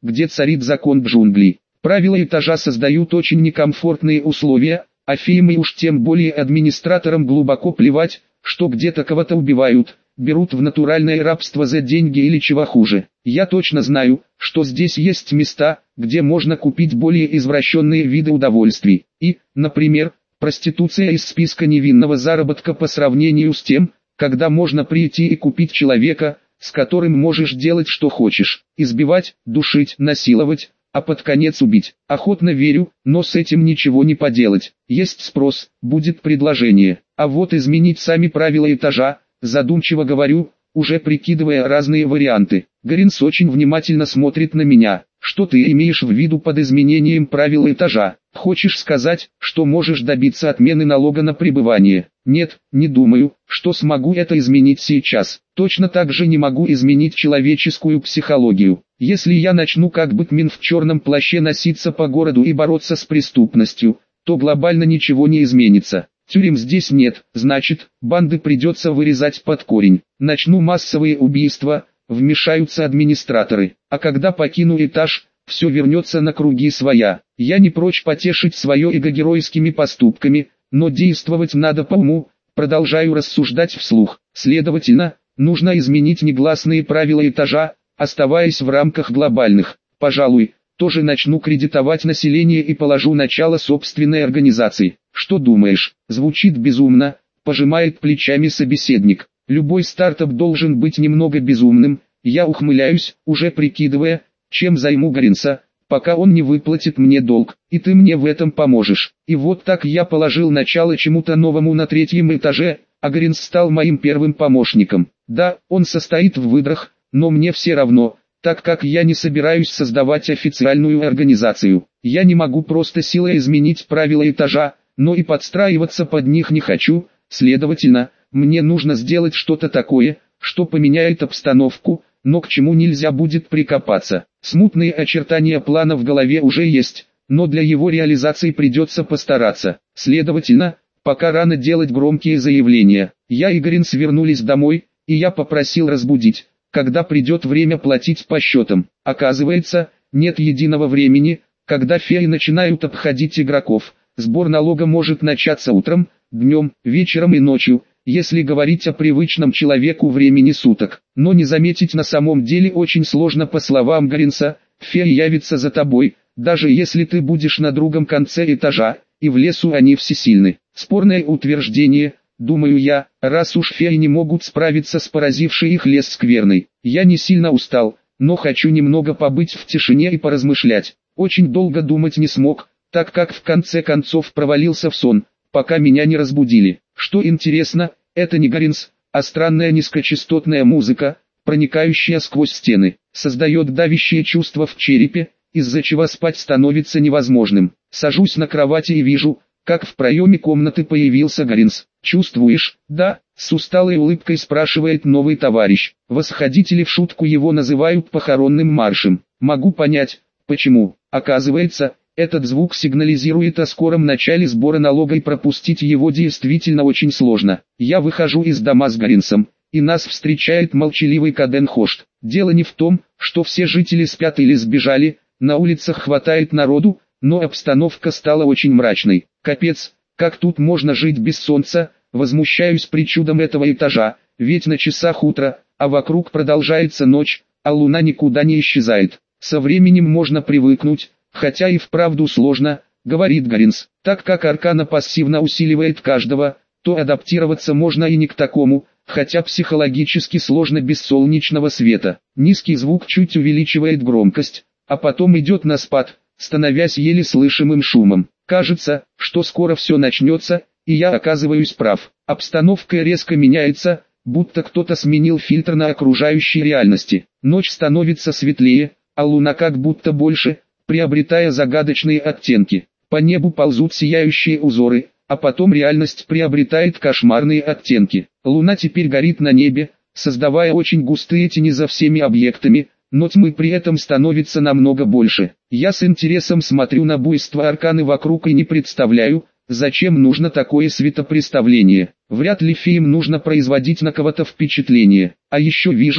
где царит закон джунглей. Правила этажа создают очень некомфортные условия, а феям и уж тем более администраторам глубоко плевать, что где-то кого-то убивают, берут в натуральное рабство за деньги или чего хуже. Я точно знаю, что здесь есть места, где можно купить более извращенные виды удовольствий. И, например, проституция из списка невинного заработка по сравнению с тем, когда можно прийти и купить человека, с которым можешь делать что хочешь, избивать, душить, насиловать, а под конец убить. Охотно верю, но с этим ничего не поделать. Есть спрос, будет предложение. А вот изменить сами правила этажа, задумчиво говорю, уже прикидывая разные варианты. Гаринс очень внимательно смотрит на меня. Что ты имеешь в виду под изменением правил этажа? Хочешь сказать, что можешь добиться отмены налога на пребывание? Нет, не думаю, что смогу это изменить сейчас. Точно так же не могу изменить человеческую психологию. Если я начну как Бэтмен в черном плаще носиться по городу и бороться с преступностью, то глобально ничего не изменится. Тюрем здесь нет, значит, банды придется вырезать под корень. Начну массовые убийства, вмешаются администраторы. А когда покину этаж, все вернется на круги своя. Я не прочь потешить свое эго геройскими поступками, но действовать надо по уму, продолжаю рассуждать вслух. Следовательно, нужно изменить негласные правила этажа, оставаясь в рамках глобальных. Пожалуй, тоже начну кредитовать население и положу начало собственной организации. Что думаешь? Звучит безумно, пожимает плечами собеседник. Любой стартап должен быть немного безумным. Я ухмыляюсь, уже прикидывая, чем займу Гаринса, пока он не выплатит мне долг, и ты мне в этом поможешь. И вот так я положил начало чему-то новому на 3-м этаже, а Гаринс стал моим первым помощником. Да, он состоит в выдрах, но мне все равно, так как я не собираюсь создавать официальную организацию. Я не могу просто силой изменить правила этажа, но и подстраиваться под них не хочу, следовательно, мне нужно сделать что-то такое, что поменяет обстановку, но к чему нельзя будет прикопаться. Смутные очертания плана в голове уже есть, но для его реализации придется постараться. Следовательно, пока рано делать громкие заявления. Я и Гаринс вернулись домой, и я попросил разбудить, когда придет время платить по счетам. Оказывается, нет единого времени, когда феи начинают обходить игроков. Сбор налога может начаться утром, днем, вечером и ночью, если говорить о привычном человеку времени суток. Но не заметить на самом деле очень сложно. По словам Гаринса, фея явится за тобой, даже если ты будешь на другом конце этажа, и в лесу они всесильны. Спорное утверждение, думаю я, раз уж феи не могут справиться с поразившей их лес скверной. Я не сильно устал, но хочу немного побыть в тишине и поразмышлять. Очень долго думать не смог, так как в конце концов провалился в сон, пока меня не разбудили. Что интересно, это не Гаринс, а странная низкочастотная музыка, проникающая сквозь стены, создает давящее чувство в черепе, из-за чего спать становится невозможным. Сажусь на кровати и вижу, как в проеме комнаты появился Гаринс. «Чувствуешь?» «Да», — с усталой улыбкой спрашивает новый товарищ. Восходители в шутку его называют похоронным маршем. Могу понять, почему. Оказывается, этот звук сигнализирует о скором начале сбора налога, и пропустить его действительно очень сложно. Я выхожу из дома с Гаринсом, и нас встречает молчаливый Каден Хошт. Дело не в том, что все жители спят или сбежали, на улицах хватает народу, но обстановка стала очень мрачной. Капец, как тут можно жить без солнца? Возмущаюсь причудом этого этажа, ведь на часах утро, а вокруг продолжается ночь, а луна никуда не исчезает. Со временем можно привыкнуть, хотя и вправду сложно, говорит Гаринс. Так как аркана пассивно усиливает каждого, то адаптироваться можно и не к такому, хотя психологически сложно без солнечного света. Низкий звук чуть увеличивает громкость, а потом идет на спад, становясь еле слышимым шумом. Кажется, что скоро все начнется, и я оказываюсь прав. Обстановка резко меняется, будто кто-то сменил фильтр на окружающей реальности. Ночь становится светлее, а луна как будто больше, приобретая загадочные оттенки. По небу ползут сияющие узоры, а потом реальность приобретает кошмарные оттенки. Луна теперь горит на небе, создавая очень густые тени за всеми объектами, но тьмы при этом становится намного больше. Я с интересом смотрю на буйство арканы вокруг и не представляю, зачем нужно такое светопреставление. Вряд ли феям нужно производить на кого-то впечатление. А еще вижу,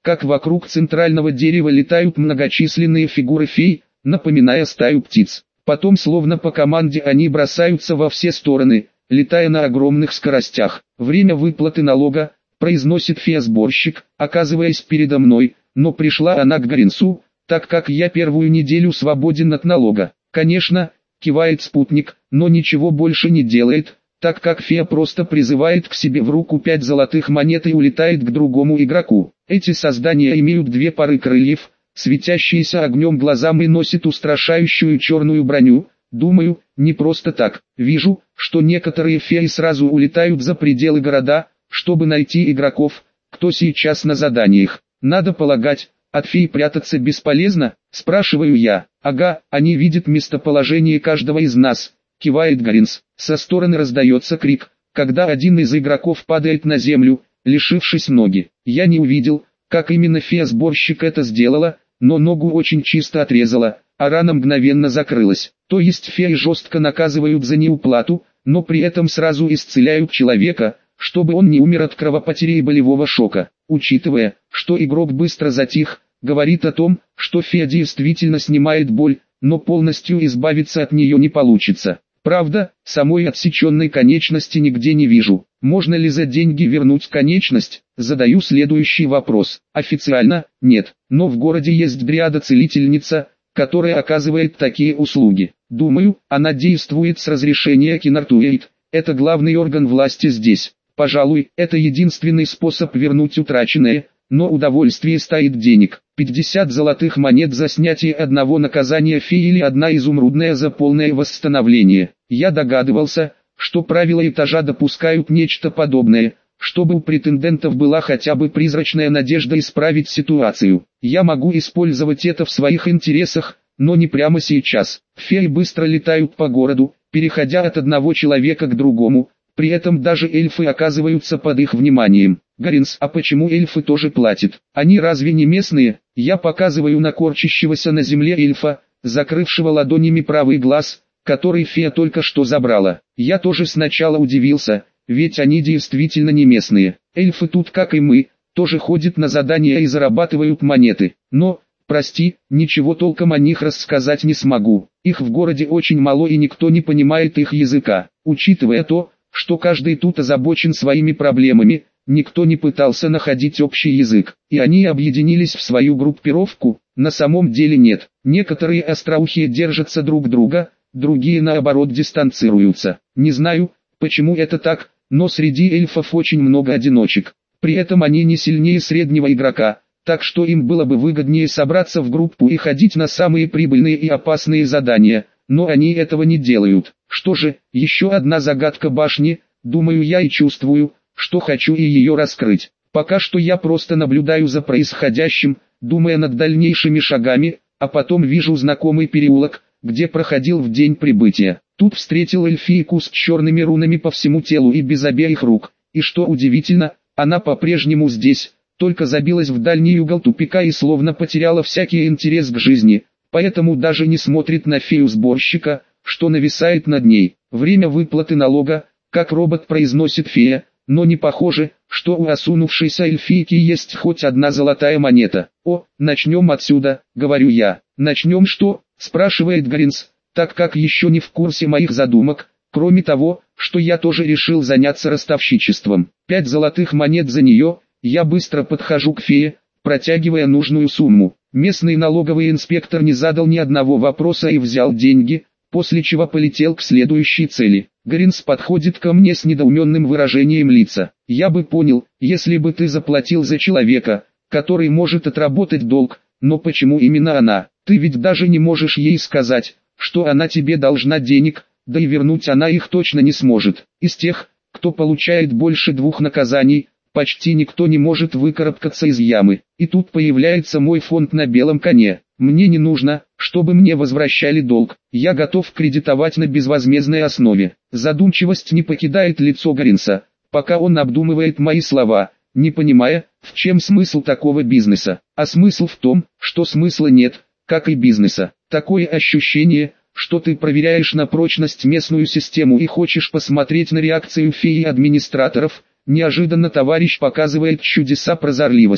как вокруг центрального дерева летают многочисленные фигуры фей, напоминая стаю птиц. Потом словно по команде они бросаются во все стороны, летая на огромных скоростях. «Время выплаты налога», — произносит фея-сборщик, оказываясь передо мной, но пришла она к Горинсу, так как я первую неделю свободен от налога. «Конечно», — кивает спутник, но ничего больше не делает, так как фея просто призывает к себе в руку 5 золотых монет и улетает к другому игроку. Эти создания имеют 2 пары крыльев, светящиеся огнем глазам и носят устрашающую черную броню. Думаю, не просто так. Вижу, что некоторые феи сразу улетают за пределы города, чтобы найти игроков, кто сейчас на заданиях. Надо полагать, от фей прятаться бесполезно, спрашиваю я. Ага, они видят местоположение каждого из нас, кивает Горинс. Со стороны раздается крик, когда один из игроков падает на землю, лишившись ноги. Я не увидел, как именно фея-сборщик это сделала, но ногу очень чисто отрезала, а рана мгновенно закрылась. То есть феи жестко наказывают за неуплату, но при этом сразу исцеляют человека, чтобы он не умер от кровопотери и болевого шока. Учитывая, что игрок быстро затих, говорит о том, что фея действительно снимает боль, но полностью избавиться от нее не получится. Правда, самой отсеченной конечности нигде не вижу. Можно ли за деньги вернуть конечность? Задаю следующий вопрос. Официально, нет, но в городе есть дриада-целительница, которая оказывает такие услуги. Думаю, она действует с разрешения Кинартуэйт. Это главный орган власти здесь. Пожалуй, это единственный способ вернуть утраченное, но удовольствие стоит денег. 50 золотых монет за снятие одного наказания феи или 1 изумрудная за полное восстановление. Я догадывался, что правила этажа допускают нечто подобное, чтобы у претендентов была хотя бы призрачная надежда исправить ситуацию. Я могу использовать это в своих интересах, но не прямо сейчас. Феи быстро летают по городу, переходя от одного человека к другому, при этом даже эльфы оказываются под их вниманием. Горинс, а почему эльфы тоже платят? Они разве не местные? Я показываю на корчащегося на земле эльфа, закрывшего ладонями правый глаз, который фея только что забрала. Я тоже сначала удивился, ведь они действительно не местные. Эльфы тут, как и мы, тоже ходят на задания и зарабатывают монеты. Но, прости, ничего толком о них рассказать не смогу. Их в городе очень мало и никто не понимает их языка. Учитывая то, что каждый тут озабочен своими проблемами, никто не пытался находить общий язык. И они объединились в свою группировку? На самом деле нет. Некоторые остроухие держатся друг друга, другие наоборот дистанцируются. Не знаю, почему это так, но среди эльфов очень много одиночек. При этом они не сильнее среднего игрока, так что им было бы выгоднее собраться в группу и ходить на самые прибыльные и опасные задания, но они этого не делают. Что же, еще одна загадка башни, думаю я и чувствую, что хочу и ее раскрыть. Пока что я просто наблюдаю за происходящим, думая над дальнейшими шагами, а потом вижу знакомый переулок, где проходил в день прибытия. Тут встретил эльфийку с черными рунами по всему телу и без обеих рук, и что удивительно, она по-прежнему здесь, только забилась в дальний угол тупика и словно потеряла всякий интерес к жизни, поэтому даже не смотрит на фею-сборщика, что нависает над ней. Время выплаты налога, как робот произносит фея, но не похоже, что у осунувшейся эльфийки есть хоть 1 золотая монета. «О, начнем отсюда», — говорю я. «Начнем что?» — спрашивает Горинс, так как еще не в курсе моих задумок, кроме того, что я тоже решил заняться ростовщичеством. 5 золотых монет за нее, я быстро подхожу к фее, протягивая нужную сумму. Местный налоговый инспектор не задал ни одного вопроса и взял деньги, после чего полетел к следующей цели. Горинс подходит ко мне с недоуменным выражением лица. «Я бы понял, если бы ты заплатил за человека, который может отработать долг, но почему именно она? Ты ведь даже не можешь ей сказать, что она тебе должна денег, да и вернуть она их точно не сможет. Из тех, кто получает больше 2 наказаний, почти никто не может выкарабкаться из ямы. И тут появляется мой фонд на белом коне. Мне не нужно, чтобы мне возвращали долг. Я готов кредитовать на безвозмездной основе». Задумчивость не покидает лицо Горинса, пока он обдумывает мои слова, не понимая, в чем смысл такого бизнеса. А смысл в том, что смысла нет, как и бизнеса. Такое ощущение, что ты проверяешь на прочность местную систему и хочешь посмотреть на реакцию феи и администраторов. Неожиданно товарищ показывает чудеса прозорливости.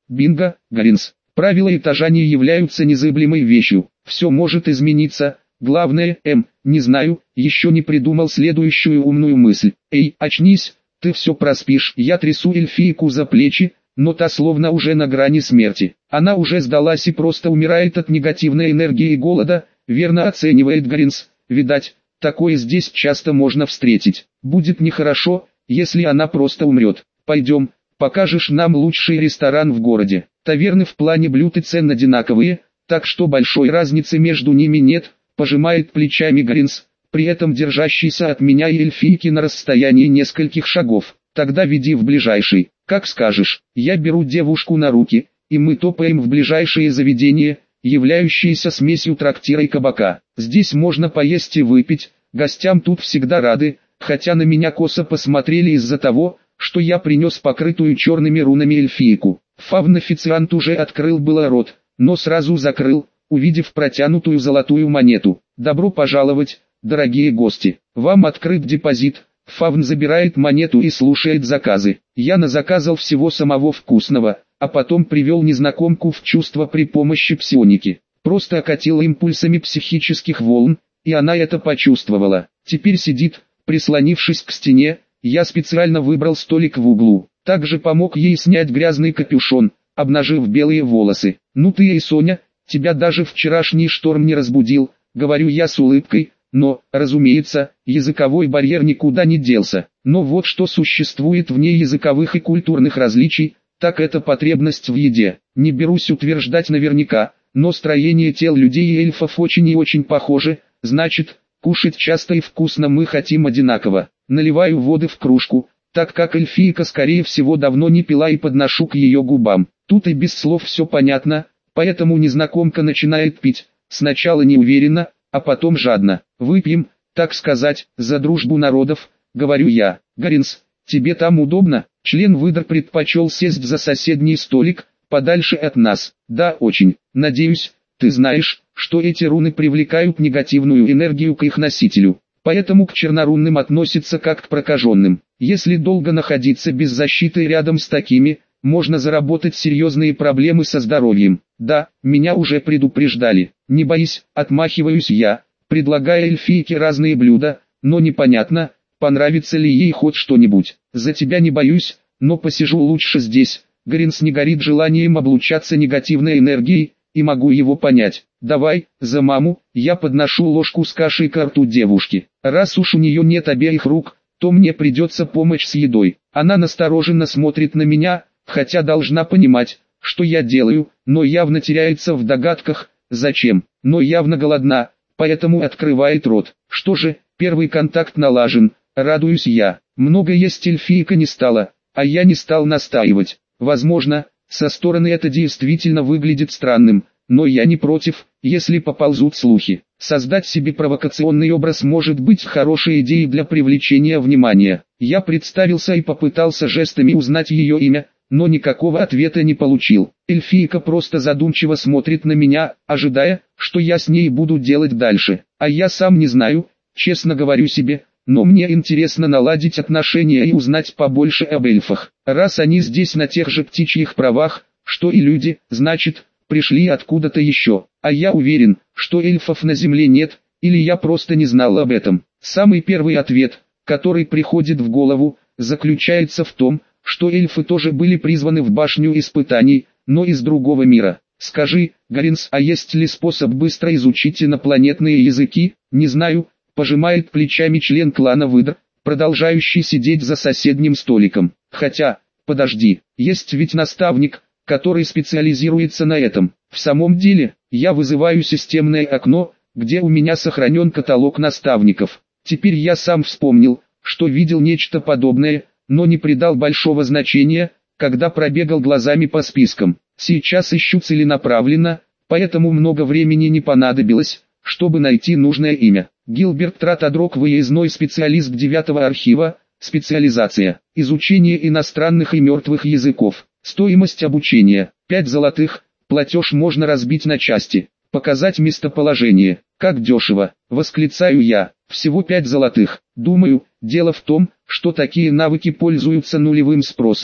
Бинго, Гаринс. Правила этажа не являются незыблемой вещью. Все может измениться. Главное, не знаю, еще не придумал следующую умную мысль. Эй, очнись, ты все проспишь. Я трясу эльфийку за плечи, но та словно уже на грани смерти. Она уже сдалась и просто умирает от негативной энергии и голода, верно оценивает Гаринс. Видать, такое здесь часто можно встретить. Будет нехорошо, если она просто умрет. Пойдем, покажешь нам лучший ресторан в городе. Таверны в плане блюд и цен одинаковые, так что большой разницы между ними нет, пожимает плечами Гаринс, при этом держащийся от меня и эльфийки на расстоянии нескольких шагов. Тогда веди в ближайший, как скажешь. Я беру девушку на руки, и мы топаем в ближайшее заведение, являющееся смесью трактира и кабака. Здесь можно поесть и выпить, гостям тут всегда рады, хотя на меня косо посмотрели из-за того, что я принес покрытую черными рунами эльфийку. Фавн-официант уже открыл было рот, но сразу закрыл, увидев протянутую золотую монету. «Добро пожаловать, дорогие гости. Вам открыт депозит». Фавн забирает монету и слушает заказы. Я назаказал всего самого вкусного, а потом привел незнакомку в чувство при помощи псионики. Просто окатил импульсами психических волн, и она это почувствовала. Теперь сидит, прислонившись к стене. Я специально выбрал столик в углу. Также помог ей снять грязный капюшон, обнажив белые волосы. «Ну ты и Соня, тебя даже вчерашний шторм не разбудил», — говорю я с улыбкой. Но, разумеется, языковой барьер никуда не делся. Но вот что существует вне языковых и культурных различий, так это потребность в еде. Не берусь утверждать наверняка, но строение тел людей и эльфов очень и очень похоже, значит, кушать часто и вкусно мы хотим одинаково. Наливаю воды в кружку, так как эльфийка скорее всего давно не пила, и подношу к ее губам. Тут и без слов все понятно, поэтому незнакомка начинает пить, сначала неуверенно, а потом жадно. «Выпьем, так сказать, за дружбу народов», — говорю я. «Гаринс, тебе там удобно?» Член выдр предпочел сесть за соседний столик, подальше от нас. «Да, очень. Надеюсь, ты знаешь, что эти руны привлекают негативную энергию к их носителю. Поэтому к чернорунным относятся как к прокаженным. Если долго находиться без защиты рядом с такими, можно заработать серьезные проблемы со здоровьем. Да, меня уже предупреждали. Не боись, отмахиваюсь я, предлагая эльфийке разные блюда, но непонятно, понравится ли ей хоть что-нибудь. За тебя не боюсь, но посижу лучше здесь. Гаринс не горит желанием облучаться негативной энергией, и могу его понять. «Давай, за маму», я подношу ложку с кашей к рту девушки. Раз уж у нее нет обеих рук, то мне придется помочь с едой. Она настороженно смотрит на меня, хотя должна понимать, что я делаю, но явно теряется в догадках, зачем, но явно голодна, поэтому открывает рот. Что же, первый контакт налажен, радуюсь я. Много есть эльфийка не стала, а я не стал настаивать. Возможно, со стороны это действительно выглядит странным, но я не против, если поползут слухи. Создать себе провокационный образ может быть хорошей идеей для привлечения внимания. Я представился и попытался жестами узнать ее имя, но никакого ответа не получил. Эльфийка просто задумчиво смотрит на меня, ожидая, что я с ней буду делать дальше. А я сам не знаю, честно говорю себе, но мне интересно наладить отношения и узнать побольше об эльфах. Раз они здесь на тех же птичьих правах, что и люди, значит, пришли откуда-то еще. А я уверен, что эльфов на земле нет, или я просто не знал об этом. Самый первый ответ, который приходит в голову, заключается в том, что эльфы тоже были призваны в башню испытаний, но из другого мира. Скажи, Гаринс, а есть ли способ быстро изучить инопланетные языки? Не знаю, пожимает плечами член клана выдр, продолжающий сидеть за соседним столиком. Хотя, подожди, есть ведь наставник, который специализируется на этом. В самом деле, я вызываю системное окно, где у меня сохранен каталог наставников. Теперь я сам вспомнил, что видел нечто подобное, но не придал большого значения, когда пробегал глазами по спискам. Сейчас ищу целенаправленно, поэтому много времени не понадобилось, чтобы найти нужное имя. Гилберт Тратадрок, выездной специалист 9-го архива, специализация, изучение иностранных и мертвых языков. Стоимость обучения, 5 золотых, платеж можно разбить на части. Показать местоположение, как дешево, восклицаю я, всего 5 золотых. Думаю, дело в том, что такие навыки пользуются нулевым спросом,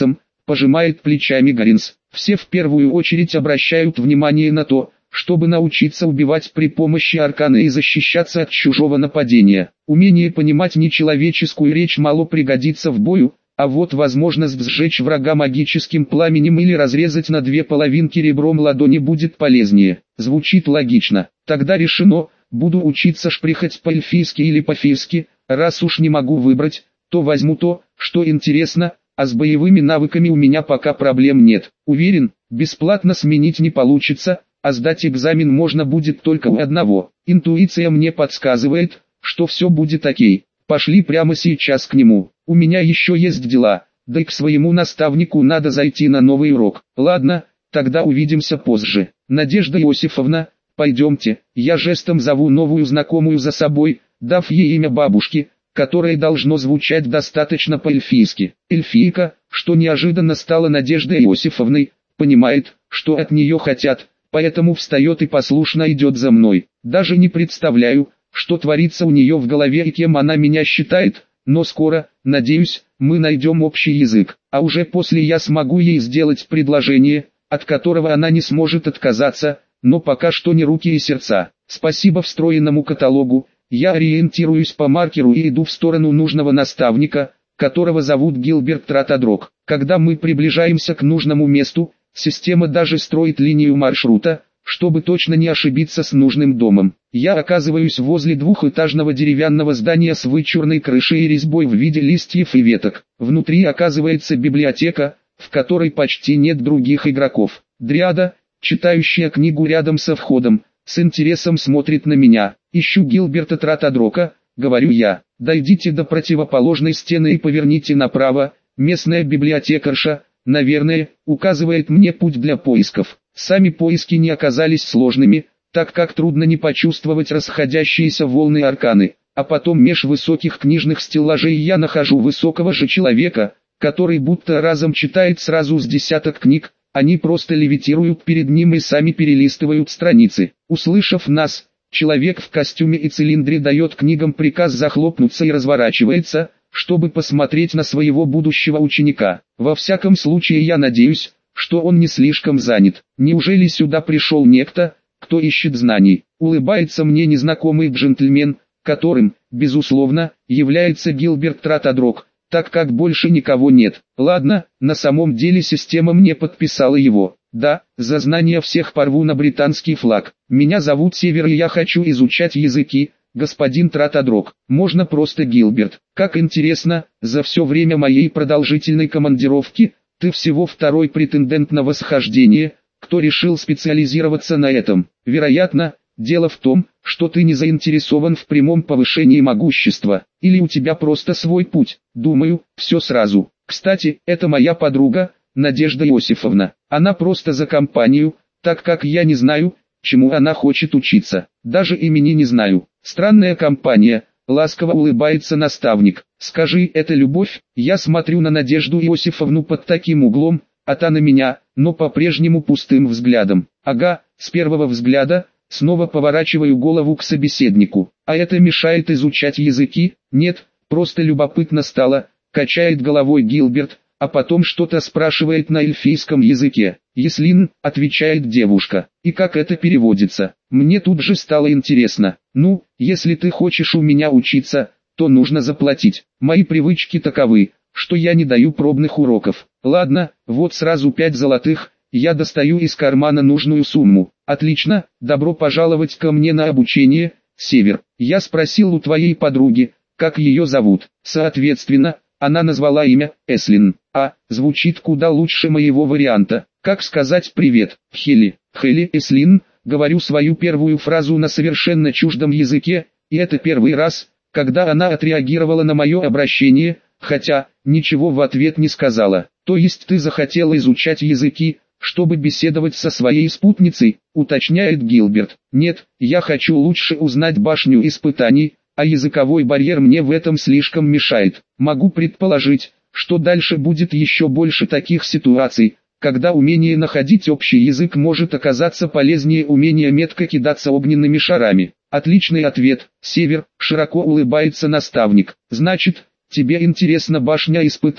пожимает плечами Гаринс. Все в первую очередь обращают внимание на то, чтобы научиться убивать при помощи аркана и защищаться от чужого нападения. Умение понимать нечеловеческую речь мало пригодится в бою, а вот возможность сжечь врага магическим пламенем или разрезать на две половинки ребром ладони будет полезнее. Звучит логично. Тогда решено, буду учиться шприхать по-эльфийски или по-фейски. Раз уж не могу выбрать, то возьму то, что интересно, а с боевыми навыками у меня пока проблем нет. Уверен, бесплатно сменить не получится, а сдать экзамен можно будет только у одного. Интуиция мне подсказывает, что все будет окей. Пошли прямо сейчас к нему. У меня еще есть дела, да и к своему наставнику надо зайти на новый урок. Ладно, тогда увидимся позже. Надежда Иосифовна, пойдемте. Я жестом зову новую знакомую за собой, дав ей имя бабушки, которое должно звучать достаточно по-эльфийски. Эльфийка, что неожиданно стала Надеждой Иосифовной, понимает, что от нее хотят, поэтому встает и послушно идет за мной. Даже не представляю, что творится у нее в голове и кем она меня считает, но скоро, надеюсь, мы найдем общий язык, а уже после я смогу ей сделать предложение, от которого она не сможет отказаться, но пока что не руки и сердца. Спасибо встроенному каталогу, я ориентируюсь по маркеру и иду в сторону нужного наставника, которого зовут Гилберт Тратадрог. Когда мы приближаемся к нужному месту, система даже строит линию маршрута, чтобы точно не ошибиться с нужным домом. Я оказываюсь возле двухэтажного деревянного здания с вычурной крышей и резьбой в виде листьев и веток. Внутри оказывается библиотека, в которой почти нет других игроков. Дриада, читающая книгу рядом со входом, с интересом смотрит на меня. «Ищу Гилберта Тратадрока», — говорю я. «Дойдите до противоположной стены и поверните направо». Местная библиотекарша, наверное, указывает мне путь для поисков. Сами поиски не оказались сложными, так как трудно не почувствовать расходящиеся волны арканы. А потом меж высоких книжных стеллажей я нахожу высокого же человека, который будто разом читает сразу с десяток книг. Они просто левитируют перед ним и сами перелистывают страницы. Услышав нас, человек в костюме и цилиндре дает книгам приказ захлопнуться и разворачивается, чтобы посмотреть на своего будущего ученика. Во всяком случае я надеюсь, что он не слишком занят. Неужели сюда пришел некто, кто ищет знаний? Улыбается мне незнакомый джентльмен, которым, безусловно, является Гилберт Тратадрог, так как больше никого нет. Ладно, на самом деле система мне подписала его. Да, за знания всех порву на британский флаг. Меня зовут Север и я хочу изучать языки, господин Тратадрог. Можно просто Гилберт. Как интересно, за все время моей продолжительной командировки, ты всего второй претендент на восхождение, кто решил специализироваться на этом. Вероятно, дело в том, что ты не заинтересован в прямом повышении могущества, или у тебя просто свой путь. Думаю, все сразу. Кстати, это моя подруга, Надежда Иосифовна. Она просто за компанию, так как я не знаю, чему она хочет учиться. Даже имени не знаю. Странная компания. Ласково улыбается наставник. Скажи, это любовь? Я смотрю на Надежду Иосифовну под таким углом, а та на меня, но по-прежнему пустым взглядом. Ага, с первого взгляда. Снова поворачиваю голову к собеседнику. А это мешает изучать языки? Нет, просто любопытно стало. Качает головой Гилберт, а потом что-то спрашивает на эльфийском языке. «Еслин», — отвечает девушка. «И как это переводится?» Мне тут же стало интересно. «Ну, если ты хочешь у меня учиться, то нужно заплатить. Мои привычки таковы, что я не даю пробных уроков. Ладно, вот сразу 5 золотых». Я достаю из кармана нужную сумму. Отлично, добро пожаловать ко мне на обучение, Север. Я спросил у твоей подруги, как ее зовут. Соответственно, она назвала имя, Эслин. Звучит куда лучше моего варианта. Как сказать привет, Хели. Хели Эслин, говорю свою первую фразу на совершенно чуждом языке, и это первый раз, когда она отреагировала на мое обращение, хотя, ничего в ответ не сказала. То есть ты захотела изучать языки, чтобы беседовать со своей спутницей, уточняет Гилберт. Нет, я хочу лучше узнать башню испытаний, а языковой барьер мне в этом слишком мешает. Могу предположить, что дальше будет еще больше таких ситуаций, когда умение находить общий язык может оказаться полезнее умения метко кидаться огненными шарами. Отличный ответ, Север, широко улыбается наставник. Значит, тебе интересна башня испытаний.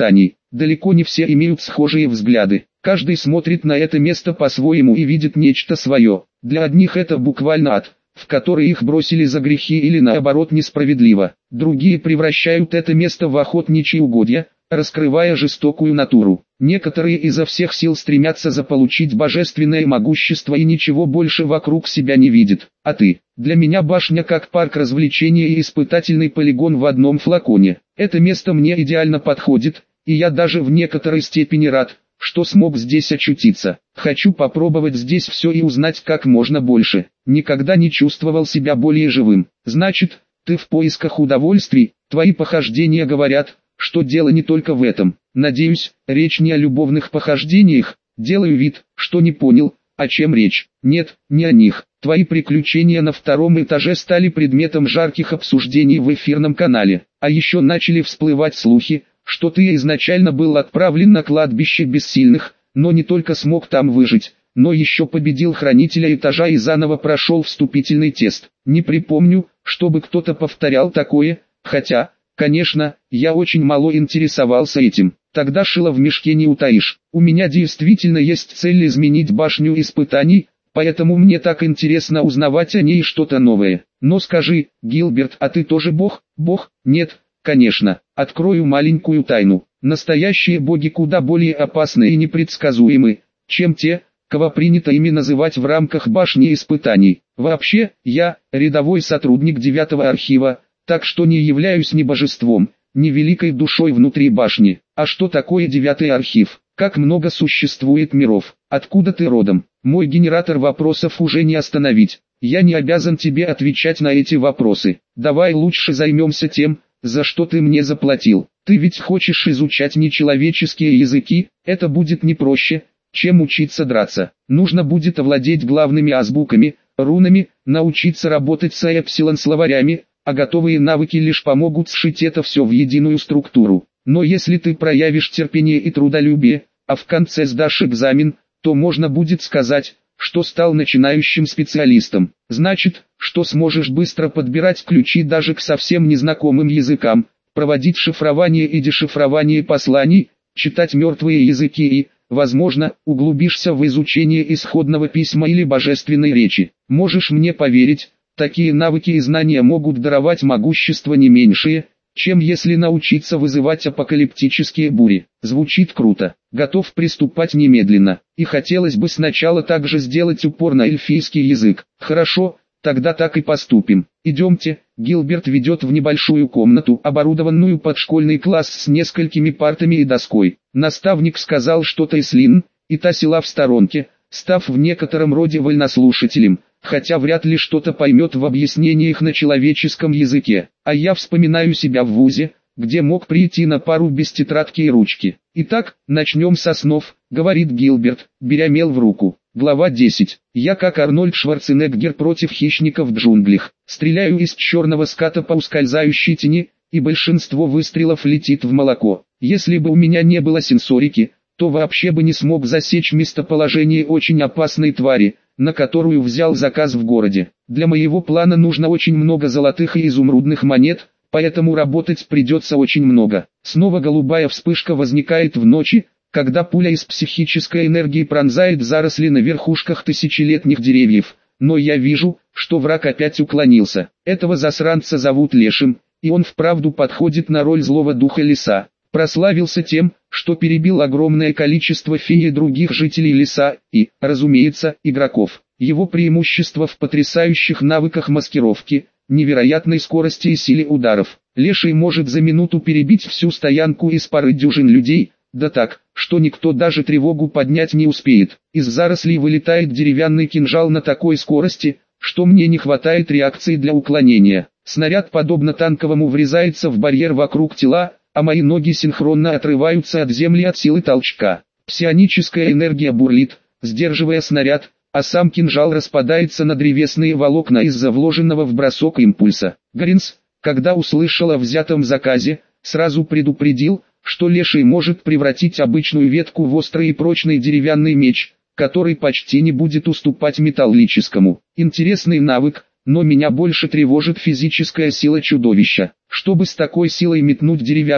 далеко не все имеют схожие взгляды. Каждый смотрит на это место по-своему и видит нечто свое. Для одних это буквально ад, в который их бросили за грехи или наоборот несправедливо. Другие превращают это место в охотничьи угодья, раскрывая жестокую натуру. Некоторые изо всех сил стремятся заполучить божественное могущество и ничего больше вокруг себя не видят. А ты? Для меня башня как парк развлечения и испытательный полигон в одном флаконе. Это место мне идеально подходит, и я даже в некоторой степени рад, что смог здесь очутиться. Хочу попробовать здесь все и узнать как можно больше. Никогда не чувствовал себя более живым. Значит, ты в поисках удовольствий, твои похождения говорят, что дело не только в этом. Надеюсь, речь не о любовных похождениях. Делаю вид, что не понял, о чем речь. Нет, не о них. Твои приключения на втором этаже стали предметом жарких обсуждений в эфирном канале. А еще начали всплывать слухи, что ты изначально был отправлен на кладбище бессильных, но не только смог там выжить, но еще победил хранителя этажа и заново прошел вступительный тест. Не припомню, чтобы кто-то повторял такое, хотя, конечно, я очень мало интересовался этим. Тогда шило в мешке не утаишь. У меня действительно есть цель изменить башню испытаний, поэтому мне так интересно узнавать о ней что-то новое. Но скажи, Гилберт, а ты тоже бог? Бог? Нет, конечно. Открою маленькую тайну. Настоящие боги куда более опасны и непредсказуемы, чем те, кого принято ими называть в рамках башни испытаний. Вообще, я рядовой сотрудник 9-го архива, так что не являюсь ни божеством, ни великой душой внутри башни. А что такое 9-й архив? Как много существует миров? Откуда ты родом? Мой генератор вопросов уже не остановить. Я не обязан тебе отвечать на эти вопросы. Давай лучше займемся тем, за что ты мне заплатил. Ты ведь хочешь изучать нечеловеческие языки, это будет не проще, чем учиться драться. Нужно будет овладеть главными азбуками, рунами, научиться работать с эпсилон-словарями, а готовые навыки лишь помогут сшить это все в единую структуру. Но если ты проявишь терпение и трудолюбие, а в конце сдашь экзамен, то можно будет сказать, что стал начинающим специалистом. Значит, что сможешь быстро подбирать ключи даже к совсем незнакомым языкам, проводить шифрование и дешифрование посланий, читать мертвые языки и, возможно, углубишься в изучение исходного письма или божественной речи. Можешь мне поверить, такие навыки и знания могут даровать могущество не меньшее, чем если научиться вызывать апокалиптические бури. Звучит круто. Готов приступать немедленно. И хотелось бы сначала также сделать упор на эльфийский язык. Хорошо, тогда так и поступим. Идемте. Гилберт ведет в небольшую комнату, оборудованную под школьный класс с несколькими партами и доской. Наставник сказал что-то Эслин, и та села в сторонке, став в некотором роде вольнослушателем, хотя вряд ли что-то поймет в объяснениях на человеческом языке. А я вспоминаю себя в вузе, где мог прийти на пару без тетрадки и ручки. Итак, начнем со снов, говорит Гилберт, беря мел в руку. Глава 10. Я как Арнольд Шварценеггер против хищников в джунглях. Стреляю из черного ската по ускользающей тени, и большинство выстрелов летит в молоко. Если бы у меня не было сенсорики, то вообще бы не смог засечь местоположение очень опасной твари, на которую взял заказ в городе. Для моего плана нужно очень много золотых и изумрудных монет, поэтому работать придется очень много. Снова голубая вспышка возникает в ночи, когда пуля из психической энергии пронзает заросли на верхушках тысячелетних деревьев. Но я вижу, что враг опять уклонился. Этого засранца зовут Лешим, и он вправду подходит на роль злого духа леса. Прославился тем, что перебил огромное количество фей и других жителей леса и, разумеется, игроков. Его преимущество в потрясающих навыках маскировки, невероятной скорости и силе ударов. Леший может за минуту перебить всю стоянку из пары дюжин людей, да так, что никто даже тревогу поднять не успеет. Из зарослей вылетает деревянный кинжал на такой скорости, что мне не хватает реакции для уклонения. Снаряд подобно танковому врезается в барьер вокруг тела, а мои ноги синхронно отрываются от земли от силы толчка. Псионическая энергия бурлит, сдерживая снаряд, а сам кинжал распадается на древесные волокна из-за вложенного в бросок импульса. Гаринс, когда услышал о взятом заказе, сразу предупредил, что Леший может превратить обычную ветку в острый и прочный деревянный меч, который почти не будет уступать металлическому. Интересный навык, но меня больше тревожит физическая сила чудовища. Чтобы с такой силой метнуть деревяшку,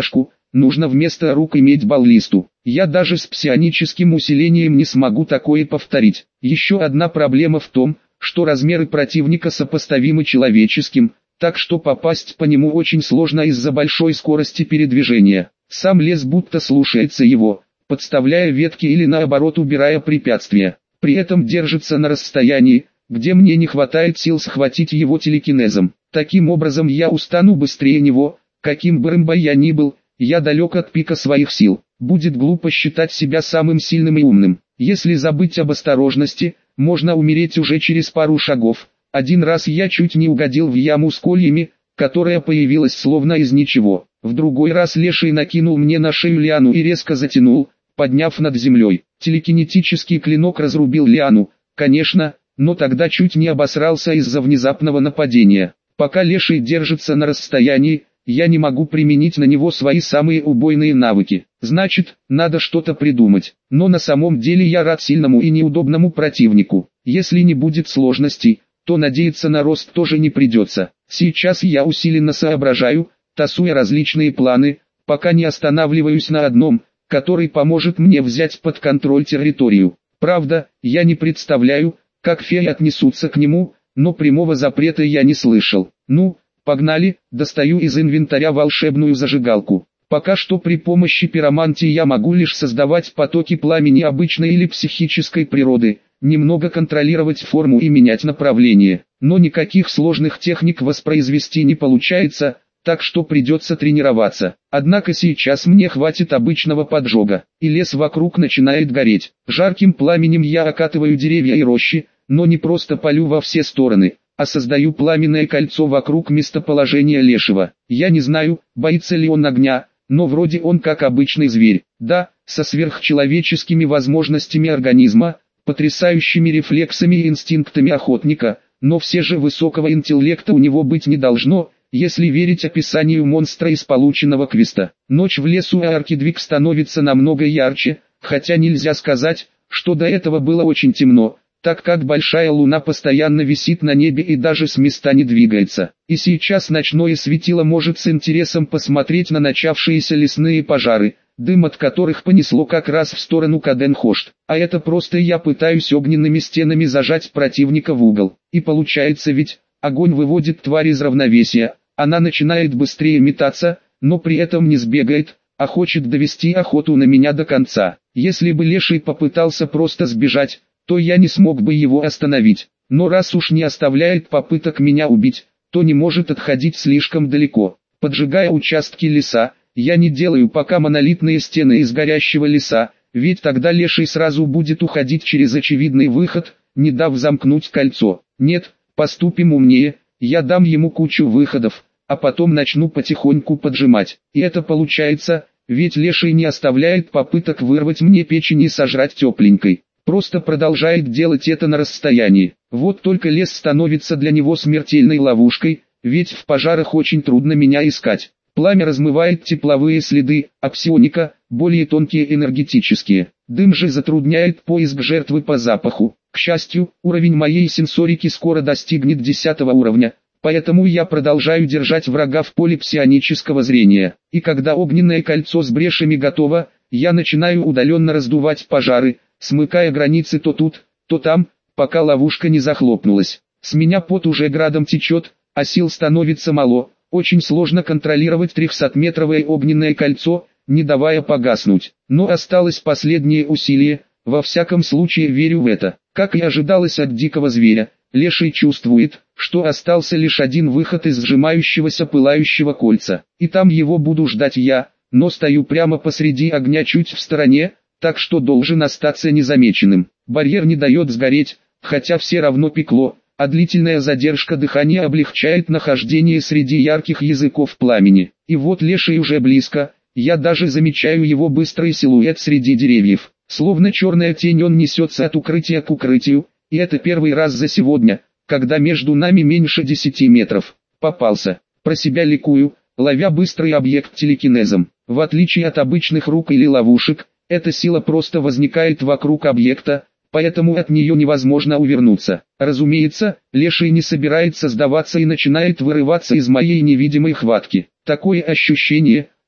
нужно вместо рук иметь баллисту. Я даже с псионическим усилением не смогу такое повторить. Еще одна проблема в том, что размеры противника сопоставимы человеческим, так что попасть по нему очень сложно из-за большой скорости передвижения. Сам лес будто слушается его, подставляя ветки или наоборот убирая препятствия. При этом держится на расстоянии, где мне не хватает сил схватить его телекинезом. Таким образом я устану быстрее него, каким бы рымбой я ни был, я далек от пика своих сил. Будет глупо считать себя самым сильным и умным. Если забыть об осторожности, можно умереть уже через пару шагов. Один раз я чуть не угодил в яму с кольями, которая появилась словно из ничего. В другой раз леший накинул мне на шею лиану и резко затянул, подняв над землей. Телекинетический клинок разрубил лиану, конечно, но тогда чуть не обосрался из-за внезапного нападения. Пока леший держится на расстоянии, я не могу применить на него свои самые убойные навыки. Значит, надо что-то придумать. Но на самом деле я рад сильному и неудобному противнику. Если не будет сложностей, то надеяться на рост тоже не придется. Сейчас я усиленно соображаю, тасуя различные планы, пока не останавливаюсь на одном, который поможет мне взять под контроль территорию. Правда, я не представляю, как феи отнесутся к нему, но прямого запрета я не слышал. Ну, погнали, достаю из инвентаря волшебную зажигалку. Пока что при помощи пиромантии я могу лишь создавать потоки пламени обычной или психической природы, немного контролировать форму и менять направление. Но никаких сложных техник воспроизвести не получается, так что придется тренироваться. Однако сейчас мне хватит обычного поджога, и лес вокруг начинает гореть. Жарким пламенем я окатываю деревья и рощи, но не просто палю во все стороны, а создаю пламенное кольцо вокруг местоположения лешего. Я не знаю, боится ли он огня, но вроде он как обычный зверь. Да, со сверхчеловеческими возможностями организма, потрясающими рефлексами и инстинктами охотника, но все же высокого интеллекта у него быть не должно, если верить описанию монстра из полученного квеста. Ночь в лесу Аркидвик становится намного ярче, хотя нельзя сказать, что до этого было очень темно, так как большая луна постоянно висит на небе и даже с места не двигается. И сейчас ночное светило может с интересом посмотреть на начавшиеся лесные пожары, дым от которых понесло как раз в сторону Каденхошт. А это просто я пытаюсь огненными стенами зажать противника в угол. И получается ведь, огонь выводит тварь из равновесия, она начинает быстрее метаться, но при этом не сбегает, а хочет довести охоту на меня до конца. Если бы леший попытался просто сбежать, то я не смог бы его остановить. Но раз уж не оставляет попыток меня убить, то не может отходить слишком далеко. Поджигая участки леса, я не делаю пока монолитные стены из горящего леса, ведь тогда леший сразу будет уходить через очевидный выход, не дав замкнуть кольцо. Нет, поступим умнее, я дам ему кучу выходов, а потом начну потихоньку поджимать. И это получается, ведь леший не оставляет попыток вырвать мне печень и сожрать тепленькой. Просто продолжает делать это на расстоянии. Вот только лес становится для него смертельной ловушкой, ведь в пожарах очень трудно меня искать. Пламя размывает тепловые следы, а псионика – более тонкие энергетические. Дым же затрудняет поиск жертвы по запаху. К счастью, уровень моей сенсорики скоро достигнет 10 уровня, поэтому я продолжаю держать врага в поле псионического зрения. И когда огненное кольцо с брешами готово, я начинаю удаленно раздувать пожары, смыкая границы то тут, то там, пока ловушка не захлопнулась. С меня пот уже градом течет, а сил становится мало, очень сложно контролировать 300-метровое огненное кольцо, не давая погаснуть. Но осталось последнее усилие, во всяком случае верю в это. Как и ожидалось от дикого зверя, леший чувствует, что остался лишь один выход из сжимающегося пылающего кольца. И там его буду ждать я, но стою прямо посреди огня чуть в стороне, так что должен остаться незамеченным. Барьер не дает сгореть, хотя все равно пекло, а длительная задержка дыхания облегчает нахождение среди ярких языков пламени. И вот леший уже близко, я даже замечаю его быстрый силуэт среди деревьев. Словно черная тень он несется от укрытия к укрытию, и это первый раз за сегодня, когда между нами меньше 10 метров. Попался. Про себя ликую, ловя быстрый объект телекинезом. В отличие от обычных рук или ловушек, эта сила просто возникает вокруг объекта, поэтому от нее невозможно увернуться. Разумеется, леший не собирается сдаваться и начинает вырываться из моей невидимой хватки. Такое ощущение,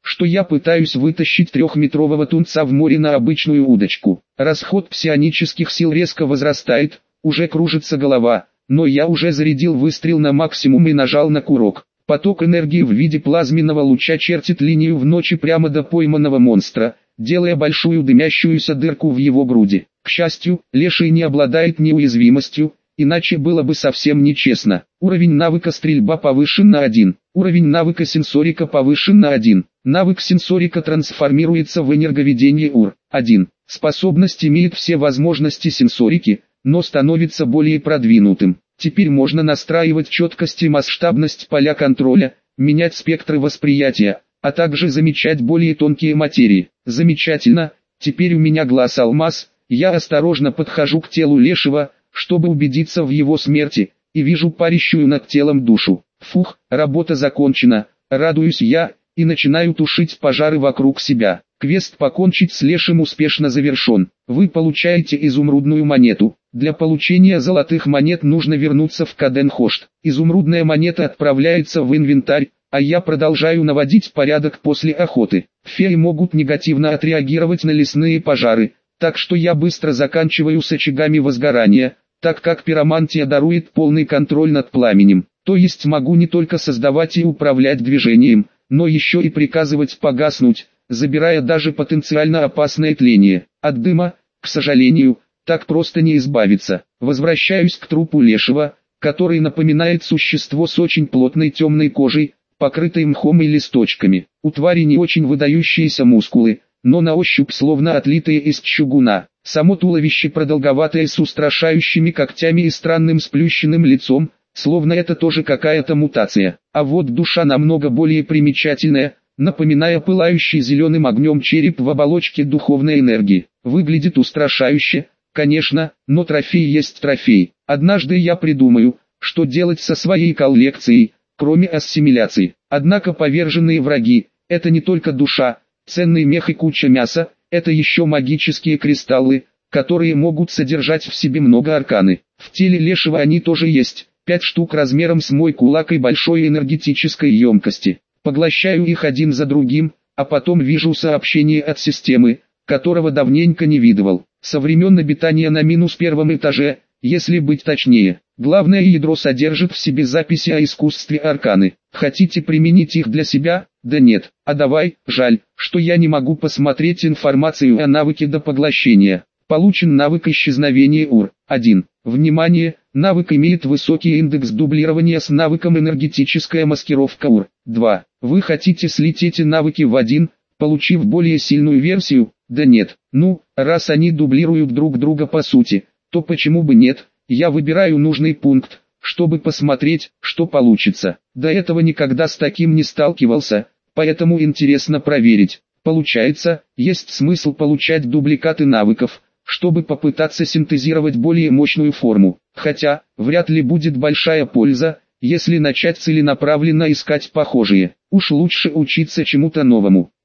что я пытаюсь вытащить трехметрового тунца в море на обычную удочку. Расход псионических сил резко возрастает, уже кружится голова, но я уже зарядил выстрел на максимум и нажал на курок. Поток энергии в виде плазменного луча чертит линию в ночи прямо до пойманного монстра, делая большую дымящуюся дырку в его груди. К счастью, леший не обладает неуязвимостью, иначе было бы совсем нечестно. Уровень навыка стрельба повышен на 1. Уровень навыка сенсорика повышен на 1. Навык сенсорика трансформируется в энерговедение УР-1. Способность имеет все возможности сенсорики, но становится более продвинутым. Теперь можно настраивать четкость и масштабность поля контроля, менять спектры восприятия, а также замечать более тонкие материи. Замечательно, теперь у меня глаз алмаз, я осторожно подхожу к телу лешего, чтобы убедиться в его смерти, и вижу парящую над телом душу. Фух, работа закончена, радуюсь я, и начинаю тушить пожары вокруг себя. Квест «Покончить с лешим» успешно завершен. Вы получаете изумрудную монету. Для получения золотых монет нужно вернуться в Каденхошт. Изумрудная монета отправляется в инвентарь, а я продолжаю наводить порядок после охоты. Феи могут негативно отреагировать на лесные пожары, так что я быстро заканчиваю с очагами возгорания, так как пиромантия дарует полный контроль над пламенем. То есть могу не только создавать и управлять движением, но еще и приказывать погаснуть, забирая даже потенциально опасное тление. От дыма, к сожалению, так просто не избавиться. Возвращаюсь к трупу лешего, который напоминает существо с очень плотной темной кожей, покрытой мхом и листочками. У твари не очень выдающиеся мускулы, но на ощупь словно отлитые из чугуна. Само туловище продолговатое с устрашающими когтями и странным сплющенным лицом, словно это тоже какая-то мутация. А вот душа намного более примечательная, напоминая пылающий зеленым огнем череп в оболочке духовной энергии. Выглядит устрашающе, конечно, но трофей есть трофей. Однажды я придумаю, что делать со своей коллекцией, кроме ассимиляции. Однако поверженные враги – это не только душа, ценный мех и куча мяса, это еще магические кристаллы, которые могут содержать в себе много арканы. В теле лешего они тоже есть, 5 штук размером с мой кулак и большой энергетической емкости. Поглощаю их один за другим, а потом вижу сообщение от системы, которого давненько не видывал. Со времен обитания на -1 этаже, если быть точнее. Главное ядро содержит в себе записи о искусстве арканы. Хотите применить их для себя? Да нет. А давай, жаль, что я не могу посмотреть информацию о навыке до поглощения. Получен навык исчезновения УР-1. Внимание, навык имеет высокий индекс дублирования с навыком энергетическая маскировка УР-2. Вы хотите слить эти навыки в один, получив более сильную версию? Да нет. Ну, раз они дублируют друг друга по сути, то почему бы нет? Я выбираю нужный пункт, чтобы посмотреть, что получится. До этого никогда с таким не сталкивался, поэтому интересно проверить. Получается, есть смысл получать дубликаты навыков, чтобы попытаться синтезировать более мощную форму. Хотя, вряд ли будет большая польза, если начать целенаправленно искать похожие. Уж лучше учиться чему-то новому.